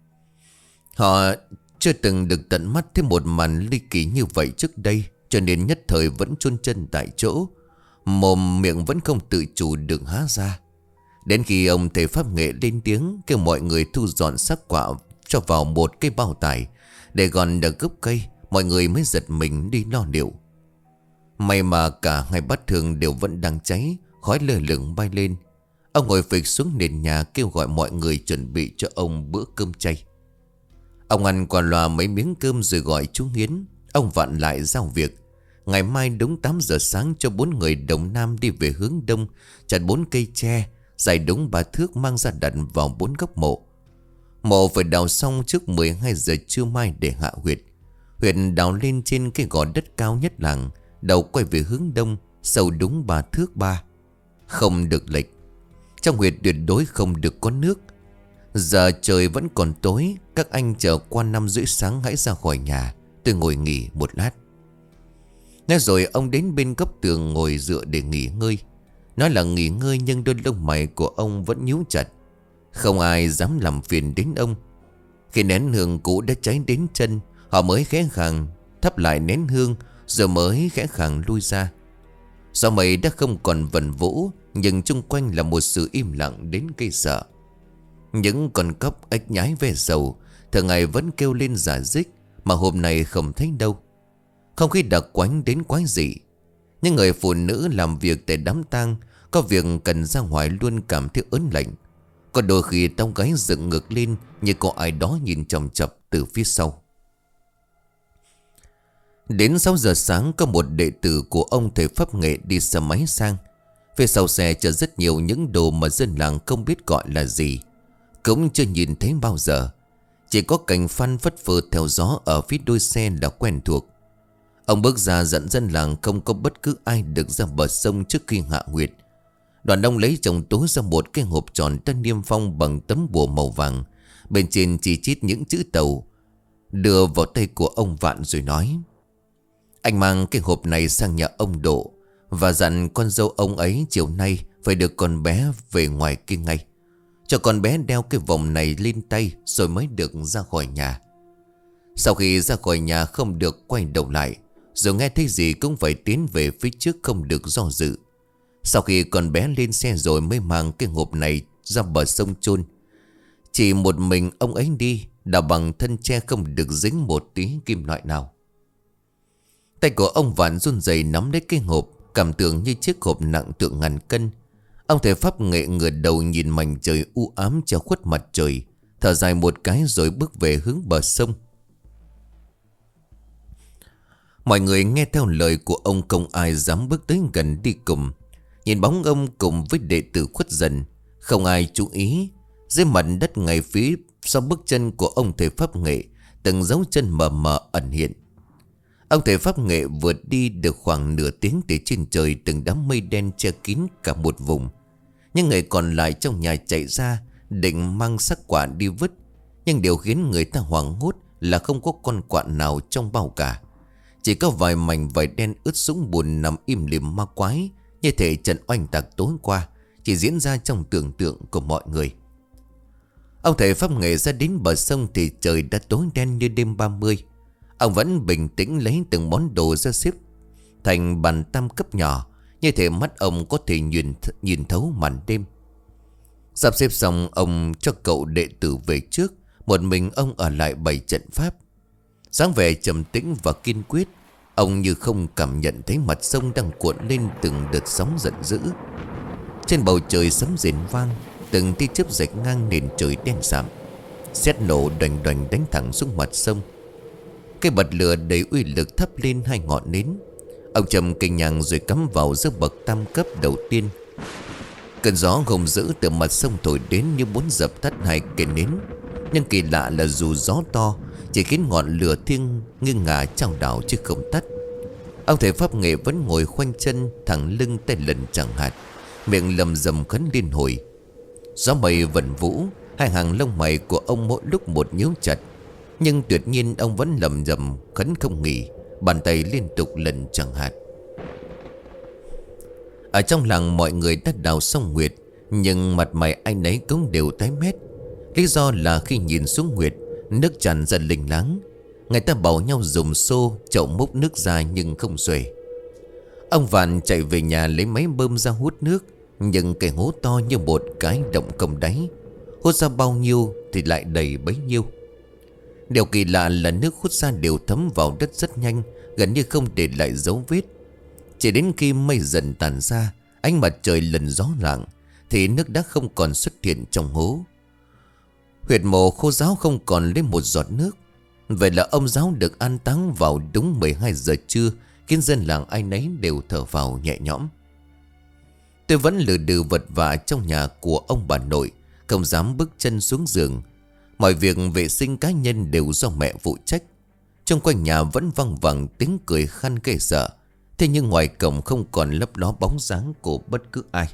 Họ chưa từng được tận mắt thấy một màn ly kỳ như vậy trước đây, cho nên nhất thời vẫn chôn chân tại chỗ, mồm miệng vẫn không tự chủ được há ra. Đến khi ông thầy pháp nghệ lên tiếng kêu mọi người thu dọn xác quả cho vào một cái bao tải để gọn ở gốc cây, mọi người mới giật mình đi lo liệu. May mà cả hai bát hương đều vẫn đang cháy, khói lơ lửng bay lên. Ông ngồi phịch xuống nền nhà kêu gọi mọi người chuẩn bị cho ông bữa cơm chay. Ông ăn qua loa mấy miếng cơm rồi gọi chú Hiến. Ông vặn lại giao việc: ngày mai đúng tám giờ sáng cho bốn người Đồng Nam đi về hướng đông, chặt bốn cây tre dài đúng ba thước mang ra đặt vào bốn góc mộ. Mộ phải đào xong trước mười hai giờ trưa mai để hạ huyệt. Huyệt đào lên trên cái gò đất cao nhất làng, đầu quay về hướng đông, sâu đúng ba thước ba, không được lệch. Trong huyệt tuyệt đối không được có nước. Giờ trời vẫn còn tối, các anh chờ qua năm rưỡi sáng hãy ra khỏi nhà. Tôi ngồi nghỉ một lát. Nói rồi ông đến bên góc tường ngồi dựa để nghỉ ngơi. Nói là nghỉ ngơi nhưng đôi lông mày của ông vẫn nhíu chặt. Không ai dám làm phiền đến ông. Khi nén hương cũ đã cháy đến chân, họ mới khẽ khàng thắp lại nén hương, rồi mới khẽ khàng lui ra. Gió mây đã không còn vần vũ, nhưng chung quanh là một sự im lặng đến gây sợ. Những con cóc ếch nhái ve sầu thường ngày vẫn kêu lên rả rích, mà hôm nay không thấy đâu. Không khí đặc quánh đến quái dị. Những người phụ nữ làm việc tại đám tang có việc cần ra ngoài luôn cảm thấy ớn lạnh. Có đôi khi tóc gáy dựng ngược lên như có ai đó nhìn chòng chọc từ phía sau. Đến sáu giờ sáng có một đệ tử của ông thầy pháp nghệ đi xe máy sang. Phía sau xe chở rất nhiều những đồ mà dân làng không biết gọi là gì, cũng chưa nhìn thấy bao giờ. Chỉ có cành phăn phất phơ theo gió ở phía đuôi xe là quen thuộc. Ông bước ra dặn dân làng không có bất cứ ai được ra bờ sông trước khi hạ huyệt. Đoàn ông lấy trong túi ra một cái hộp tròn đã niêm phong bằng tấm bùa màu vàng, bên trên chỉ chít những chữ Tàu, đưa vào tay của ông Vạn rồi nói: anh mang cái hộp này sang nhà ông Độ, và dặn con dâu ông ấy chiều nay phải được con bé về ngoài kia ngay. Cho con bé đeo cái vòng này lên tay rồi mới được ra khỏi nhà. Sau khi ra khỏi nhà không được quay đầu lại, rồi nghe thấy gì cũng phải tiến về phía trước, không được do dự. Sau khi con bé lên xe rồi mới mang cái hộp này ra bờ sông chôn. Chỉ một mình ông ấy đi, đào bằng thân tre không được dính một tí kim loại nào. Tay của ông Vạn run rẩy nắm lấy cái hộp, cảm tưởng như chiếc hộp nặng tượng ngàn cân. Ông thầy pháp nghệ ngửa đầu nhìn mảnh trời u ám che khuất mặt trời, thở dài một cái rồi bước về hướng bờ sông. Mọi người nghe theo lời của ông, không ai dám bước tới gần đi cùng. Nhìn bóng ông cùng với đệ tử khuất dần, không ai chú ý. Dưới mặt đất ngay phía sau bước chân của ông thầy pháp nghệ, từng dấu chân mờ mờ ẩn hiện. Ông thầy pháp nghệ vượt đi được khoảng nửa tiếng thì trên trời từng đám mây đen che kín cả một vùng. Những người còn lại trong nhà chạy ra định mang xác quả đi vứt, nhưng điều khiến người ta hoảng hốt là không có con quạ nào trong bao cả. Chỉ có vài mảnh vải đen ướt sũng bùn nằm im lìm ma quái, như thể trận oanh tạc tối qua chỉ diễn ra trong tưởng tượng của mọi người. Ông thầy pháp nghệ ra đến bờ sông thì trời đã tối đen như đêm ba mươi. Ông vẫn bình tĩnh lấy từng món đồ ra xếp thành bàn tam cấp nhỏ, như thể mắt ông có thể nhìn, nhìn thấu màn đêm. Sắp xếp xong, ông cho cậu đệ tử về trước, Một mình ông ở lại bày trận pháp. Dáng vẻ trầm tĩnh và kiên quyết. Ông như không cảm nhận thấy mặt sông đang cuộn lên từng đợt sóng giận dữ. Trên bầu trời sấm rền vang, từng tia chớp rạch ngang nền trời đen sạm. Sét nổ đoành đoành đánh thẳng xuống mặt sông. Cây bật lửa đầy uy lực thắp lên hai ngọn nến. Ông trầm cây nhang rồi cắm vào giữa bậc tam cấp đầu tiên. Cơn gió gồng dữ từ mặt sông thổi đến như muốn dập tắt hai cây nến. Nhưng kỳ lạ là dù gió to chỉ khiến ngọn lửa thiêng nghiêng ngả trao đảo chứ không tắt. Ông thầy pháp nghệ vẫn ngồi khoanh chân, thẳng lưng tay lần chẳng hạt, miệng lầm rầm khấn liên hồi. Gió mây vần vũ, hai hàng lông mày của ông mỗi lúc một nhíu chặt. Nhưng tuyệt nhiên ông vẫn lầm rầm khấn không nghỉ, bàn tay liên tục lần chẳng hạt. Ở trong làng mọi người đã đào xong nguyệt, nhưng mặt mày ai nấy cũng đều tái mét. Lý do là khi nhìn xuống nguyệt, nước tràn ra lình láng. Người ta bảo nhau dùng xô chậu múc nước ra nhưng không xuể. Ông Vạn chạy về nhà lấy máy bơm ra hút nước. Nhưng cái hố to như một cái động không đáy, hút ra bao nhiêu thì lại đầy bấy nhiêu. Điều kỳ lạ là nước hút ra đều thấm vào đất rất nhanh, gần như không để lại dấu vết. Chỉ đến khi mây dần tàn ra, ánh mặt trời lần gió lặng, thì nước đã không còn xuất hiện trong hố. Huyệt mộ khô ráo không còn lấy một giọt nước. Vậy là ông giáo được an táng vào đúng mười hai giờ trưa, khiến dân làng ai nấy đều thở vào nhẹ nhõm. Tôi vẫn lừ đừ vật vã trong nhà của ông bà nội, không dám bước chân xuống giường. Mọi việc vệ sinh cá nhân đều do mẹ phụ trách. Trong quanh nhà vẫn văng vẳng tiếng cười khăn ghê sợ. Thế nhưng ngoài cổng không còn lấp ló bóng dáng của bất cứ ai.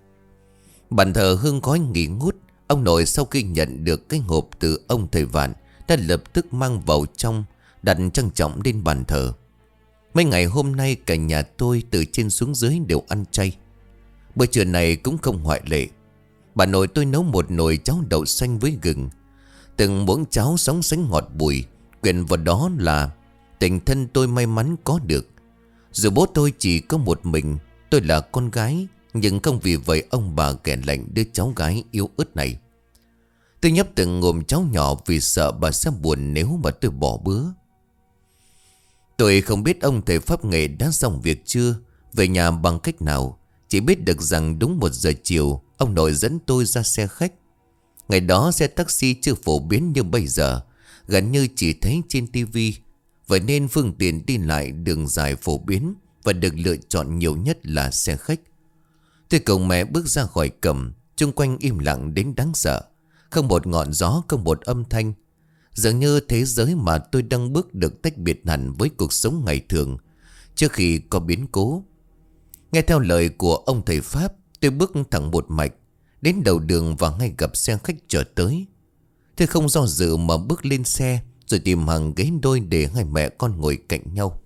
Bàn thờ hương khói nghỉ ngút. Ông nội sau khi nhận được cái hộp từ ông thầy Vạn đã lập tức mang vào trong, đặt trang trọng lên bàn thờ. Mấy ngày hôm nay cả nhà tôi từ trên xuống dưới đều ăn chay. Bữa trưa này cũng không ngoại lệ. Bà nội tôi nấu một nồi cháo đậu xanh với gừng. Từng muỗng cháo sóng sánh ngọt bùi. Quyện vào đó là tình thân tôi may mắn có được. Dù bố tôi chỉ có một mình, tôi là con gái, nhưng không vì vậy ông bà kẻ lạnh đứa cháu gái yếu ớt này. Tôi nhấp từng ngụm cháo nhỏ vì sợ bà sẽ buồn nếu mà tôi bỏ bữa. Tôi không biết ông thầy pháp nghệ đã xong việc chưa, về nhà bằng cách nào. Chỉ biết được rằng đúng một giờ chiều, ông nội dẫn tôi ra xe khách. Ngày đó xe taxi chưa phổ biến như bây giờ, gần như chỉ thấy trên tivi. Vậy nên phương tiện đi lại đường dài phổ biến và được lựa chọn nhiều nhất là xe khách. Tôi cùng mẹ bước ra khỏi cổng, chung quanh im lặng đến đáng sợ. Không một ngọn gió, không một âm thanh. Dường như thế giới mà tôi đang bước được tách biệt hẳn với cuộc sống ngày thường, trước khi có biến cố. Nghe theo lời của ông thầy Pháp, tôi bước thẳng một mạch đến đầu đường và ngay gặp xe khách chở tới. Tôi không do dự mà bước lên xe, rồi tìm hàng ghế đôi để hai mẹ con ngồi cạnh nhau.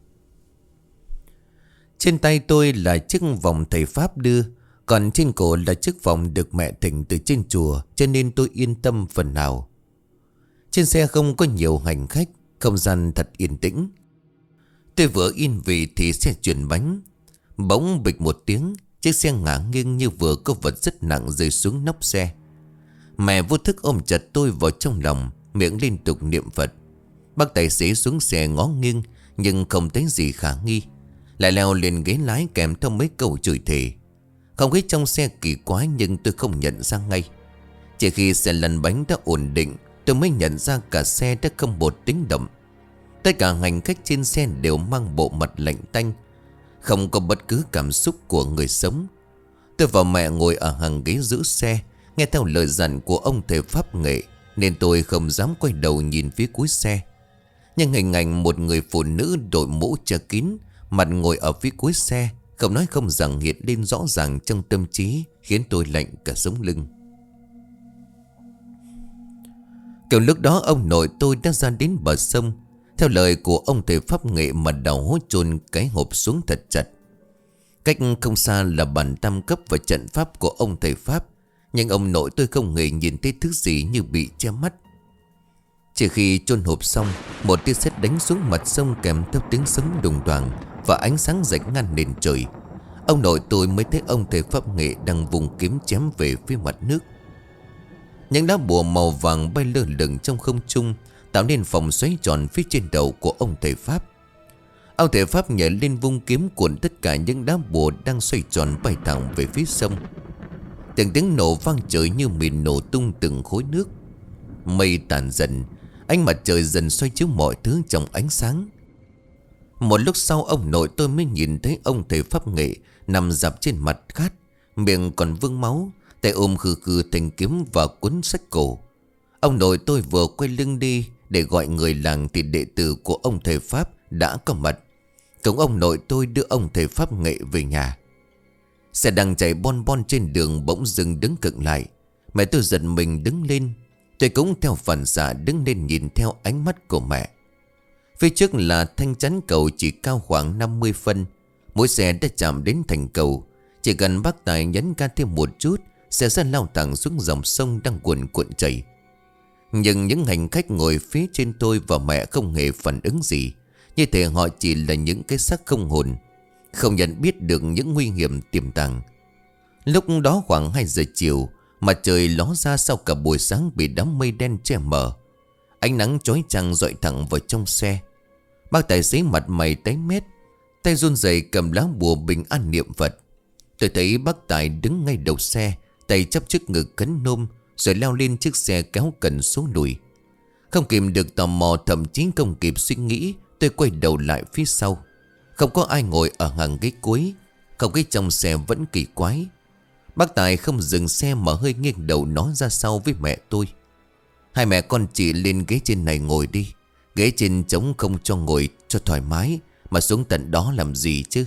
Trên tay tôi là chiếc vòng thầy Pháp đưa, còn trên cổ là chiếc vòng được mẹ thỉnh từ trên chùa, cho nên tôi yên tâm phần nào. Trên xe không có nhiều hành khách, không gian thật yên tĩnh. Tôi vừa yên vị thì xe chuyển bánh. Bỗng bịch một tiếng, chiếc xe ngả nghiêng như vừa có vật rất nặng rơi xuống nóc xe. Mẹ vô thức ôm chặt tôi vào trong lòng, miệng liên tục niệm Phật. Bác tài xế xuống xe ngó nghiêng nhưng không thấy gì khả nghi, lại leo lên ghế lái kèm theo mấy câu chửi thề. Không khí trong xe kỳ quái nhưng tôi không nhận ra ngay. Chỉ khi xe lăn bánh đã ổn định, tôi mới nhận ra cả xe đã không một tiếng động. Tất cả hành khách trên xe đều mang bộ mặt lạnh tanh, không có bất cứ cảm xúc của người sống. Tôi và mẹ ngồi ở hàng ghế giữ xe, nghe theo lời dặn của ông thầy pháp nghệ, nên tôi không dám quay đầu nhìn phía cuối xe. Nhưng hình ảnh một người phụ nữ đội mũ che kín, mặt ngồi ở phía cuối xe, không nói không rằng hiện lên rõ ràng trong tâm trí, khiến tôi lạnh cả sống lưng. Kiểu lúc đó ông nội tôi đã ra đến bờ sông, theo lời của ông thầy pháp nghệ mà đào hố chôn cái hộp xuống thật chặt. Cách không xa là bàn tam cấp và trận pháp của ông thầy pháp, nhưng ông nội tôi không hề nhìn thấy thứ gì như bị che mắt. Chỉ khi chôn hộp xong, một tia sét đánh xuống mặt sông kèm theo tiếng sấm đùng đoàng và ánh sáng rạch ngăn nền trời. Ông nội tôi mới thấy ông thầy pháp nghệ đang vùng kiếm chém về phía mặt nước. Những đá bùa màu vàng bay lơ lửng trong không trung, tạo nên vòng xoáy tròn phía trên đầu của ông thầy Pháp. Ông thầy Pháp nhảy lên vung kiếm, cuộn tất cả những đá bùa đang xoay tròn bay thẳng về phía sông. Từng tiếng nổ vang trời như mìn nổ tung từng khối nước. Mây tàn dần, ánh mặt trời dần xoay chiếu mọi thứ trong ánh sáng. Một lúc sau ông nội tôi mới nhìn thấy ông thầy Pháp nghệ nằm dạp trên mặt cát, miệng còn vương máu, tay ôm khư khư thanh kiếm và cuốn sách cổ. Ông nội tôi vừa quay lưng đi để gọi người làng thì đệ tử của ông thầy Pháp đã có mặt. Cùng ông nội tôi đưa ông thầy Pháp nghệ về nhà. Xe đang chạy bon bon trên đường bỗng dừng đứng cận lại. Mẹ tôi giật mình đứng lên. Tôi cũng theo phản xạ đứng lên nhìn theo ánh mắt của mẹ. Phía trước là thanh chắn cầu chỉ cao khoảng năm mươi phân. Mỗi xe đã chạm đến thành cầu. Chỉ cần bác Tài nhấn ga thêm một chút, xe sẽ lao thẳng xuống dòng sông đang cuồn cuộn chảy. Nhưng những hành khách ngồi phía trên tôi và mẹ không hề phản ứng gì. Như thể họ chỉ là những cái xác không hồn, không nhận biết được những nguy hiểm tiềm tàng. Lúc đó khoảng hai giờ chiều, mặt trời ló ra sau cả buổi sáng bị đám mây đen che mờ. Ánh nắng chói chang dọi thẳng vào trong xe. Bác tài xế mặt mày tái mét, tay run rẩy cầm lá bùa bình an niệm Phật. Tôi thấy bác Tài đứng ngay đầu xe, tay chắp trước ngực khấn nôm, rồi leo lên chiếc xe kéo cần xuống lùi. Không kìm được tò mò, thậm chí không kịp suy nghĩ, tôi quay đầu lại phía sau. Không có ai ngồi ở hàng ghế cuối. Không khí trong xe vẫn kỳ quái. Bác Tài không dừng xe mà hơi nghiêng đầu nói ra sau với mẹ tôi: "Hai mẹ con chị lên ghế trên này ngồi đi. Ghế trên trống không cho ngồi cho thoải mái, mà xuống tận đó làm gì chứ?"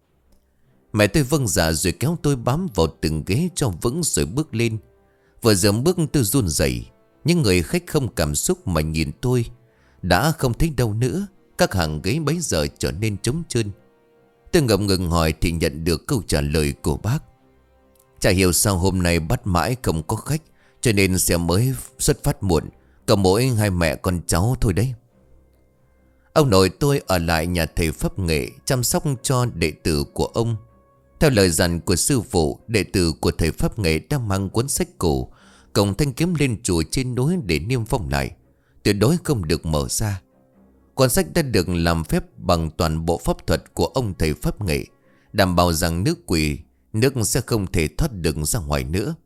Mẹ tôi vâng dạ rồi kéo tôi bám vào từng ghế cho vững rồi bước lên. Vừa dám bước tôi run rẩy. Những người khách không cảm xúc mà nhìn tôi đã không thấy đâu nữa. Các hàng ghế bấy giờ trở nên trống trơn. Tôi ngậm ngừng hỏi thì nhận được câu trả lời của bác: "Chả hiểu sao hôm nay bắt mãi không có khách, cho nên xe mới xuất phát muộn. Có mỗi hai mẹ con cháu thôi đấy." Ông nội tôi ở lại nhà thầy Pháp nghệ chăm sóc cho đệ tử của ông. Theo lời dặn của sư phụ, đệ tử của thầy Pháp nghệ đã mang cuốn sách cổ cộng thanh kiếm lên chùa trên núi để niêm phong lại, tuyệt đối không được mở ra. Cuốn sách đã được làm phép bằng toàn bộ pháp thuật của ông thầy Pháp nghệ, đảm bảo rằng nước quỷ, nước sẽ không thể thoát được ra ngoài nữa.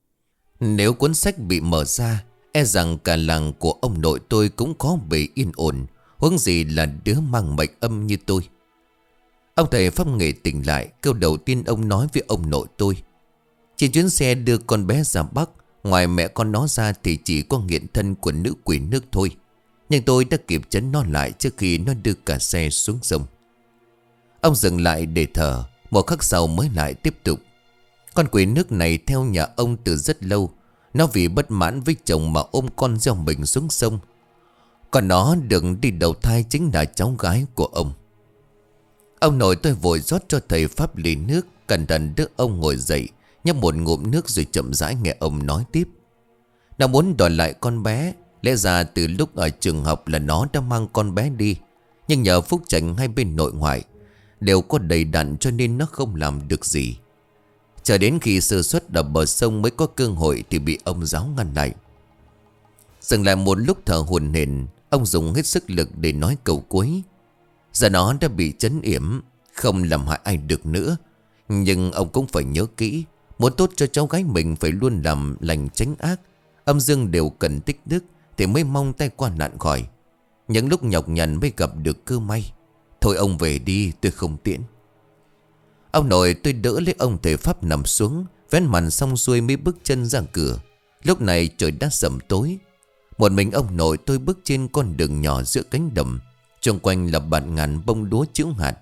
Nếu cuốn sách bị mở ra, e rằng cả làng của ông nội tôi cũng khó bề yên ổn, huống gì là đứa mang mệnh âm như tôi. Ông thầy Pháp nghệ tỉnh lại, câu đầu tiên ông nói với ông nội tôi: "Trên chuyến xe đưa con bé ra Bắc, ngoài mẹ con nó ra thì chỉ có nghiện thân của nữ quỷ nước thôi. Nhưng tôi đã kịp trấn nó lại trước khi nó đưa cả xe xuống sông." Ông dừng lại để thở. Một khắc sau mới lại tiếp tục: "Con quỷ nước này theo nhà ông từ rất lâu. Nó vì bất mãn với chồng mà ôm con gieo mình xuống sông. Còn nó được đi đầu thai chính là cháu gái của ông." Ông nội tôi vội rót cho thầy Pháp ly nước, cẩn thận đưa ông ngồi dậy, nhấp một ngụm nước rồi chậm rãi nghe ông nói tiếp: "Nó muốn đòi lại con bé. Lẽ ra từ lúc ở trường học là nó đã mang con bé đi. Nhưng nhờ phúc trạch hai bên nội ngoại đều có đầy đặn cho nên nó không làm được gì. Chờ đến khi sơ suất ở bờ sông mới có cơ hội thì bị ông giáo ngăn lại." Dừng lại một lúc thở hổn hển, ông dùng hết sức lực để nói câu cuối: "Giờ nó đã bị trấn yểm, không làm hại ai được nữa. Nhưng ông cũng phải nhớ kỹ, muốn tốt cho cháu gái mình phải luôn làm lành tránh ác. Âm dương đều cần tích đức thì mới mong tay qua nạn khỏi. Những lúc nhọc nhằn mới gặp được cơ may. Thôi ông về đi, tôi không tiễn." Ông nội tôi đỡ lấy ông thầy Pháp nằm xuống, vén màn xong xuôi mới bước chân ra cửa. Lúc này trời đã sầm tối. Một mình ông nội tôi bước trên con đường nhỏ giữa cánh đồng. Xung quanh là bạt ngàn bông lúa chĩu hạt.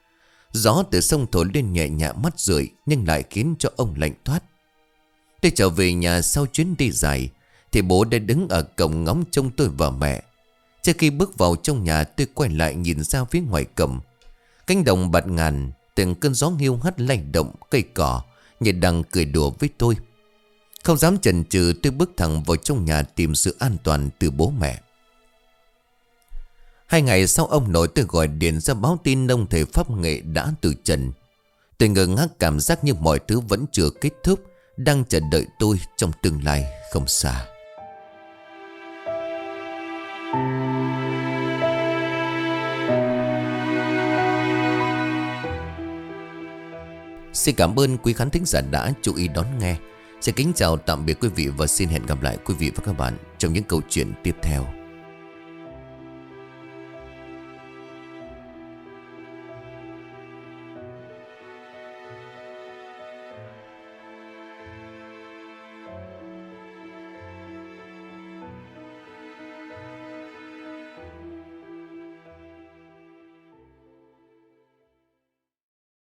Gió từ sông thổi lên nhẹ nhẹ mắt rượi, nhưng lại khiến cho ông lạnh toát. Tôi trở về nhà sau chuyến đi dài thì bố đã đứng ở cổng ngóng trông tôi và mẹ. Trước khi bước vào trong nhà, tôi quay lại nhìn ra phía ngoài cổng. Cánh đồng bạt ngàn, từng cơn gió hiu hắt lay động cây cỏ như đang cười đùa với tôi. Không dám chần chừ, tôi bước thẳng vào trong nhà tìm sự an toàn từ bố mẹ. Hai ngày sau, ông nội tôi gọi điện ra báo tin ông thầy Pháp nghệ đã từ trần. Tôi ngơ ngác, cảm giác như mọi thứ vẫn chưa kết thúc, đang chờ đợi tôi trong tương lai không xa. Xin cảm ơn quý khán thính giả đã chú ý đón nghe. Xin kính chào tạm biệt quý vị và xin hẹn gặp lại quý vị và các bạn trong những câu chuyện tiếp theo.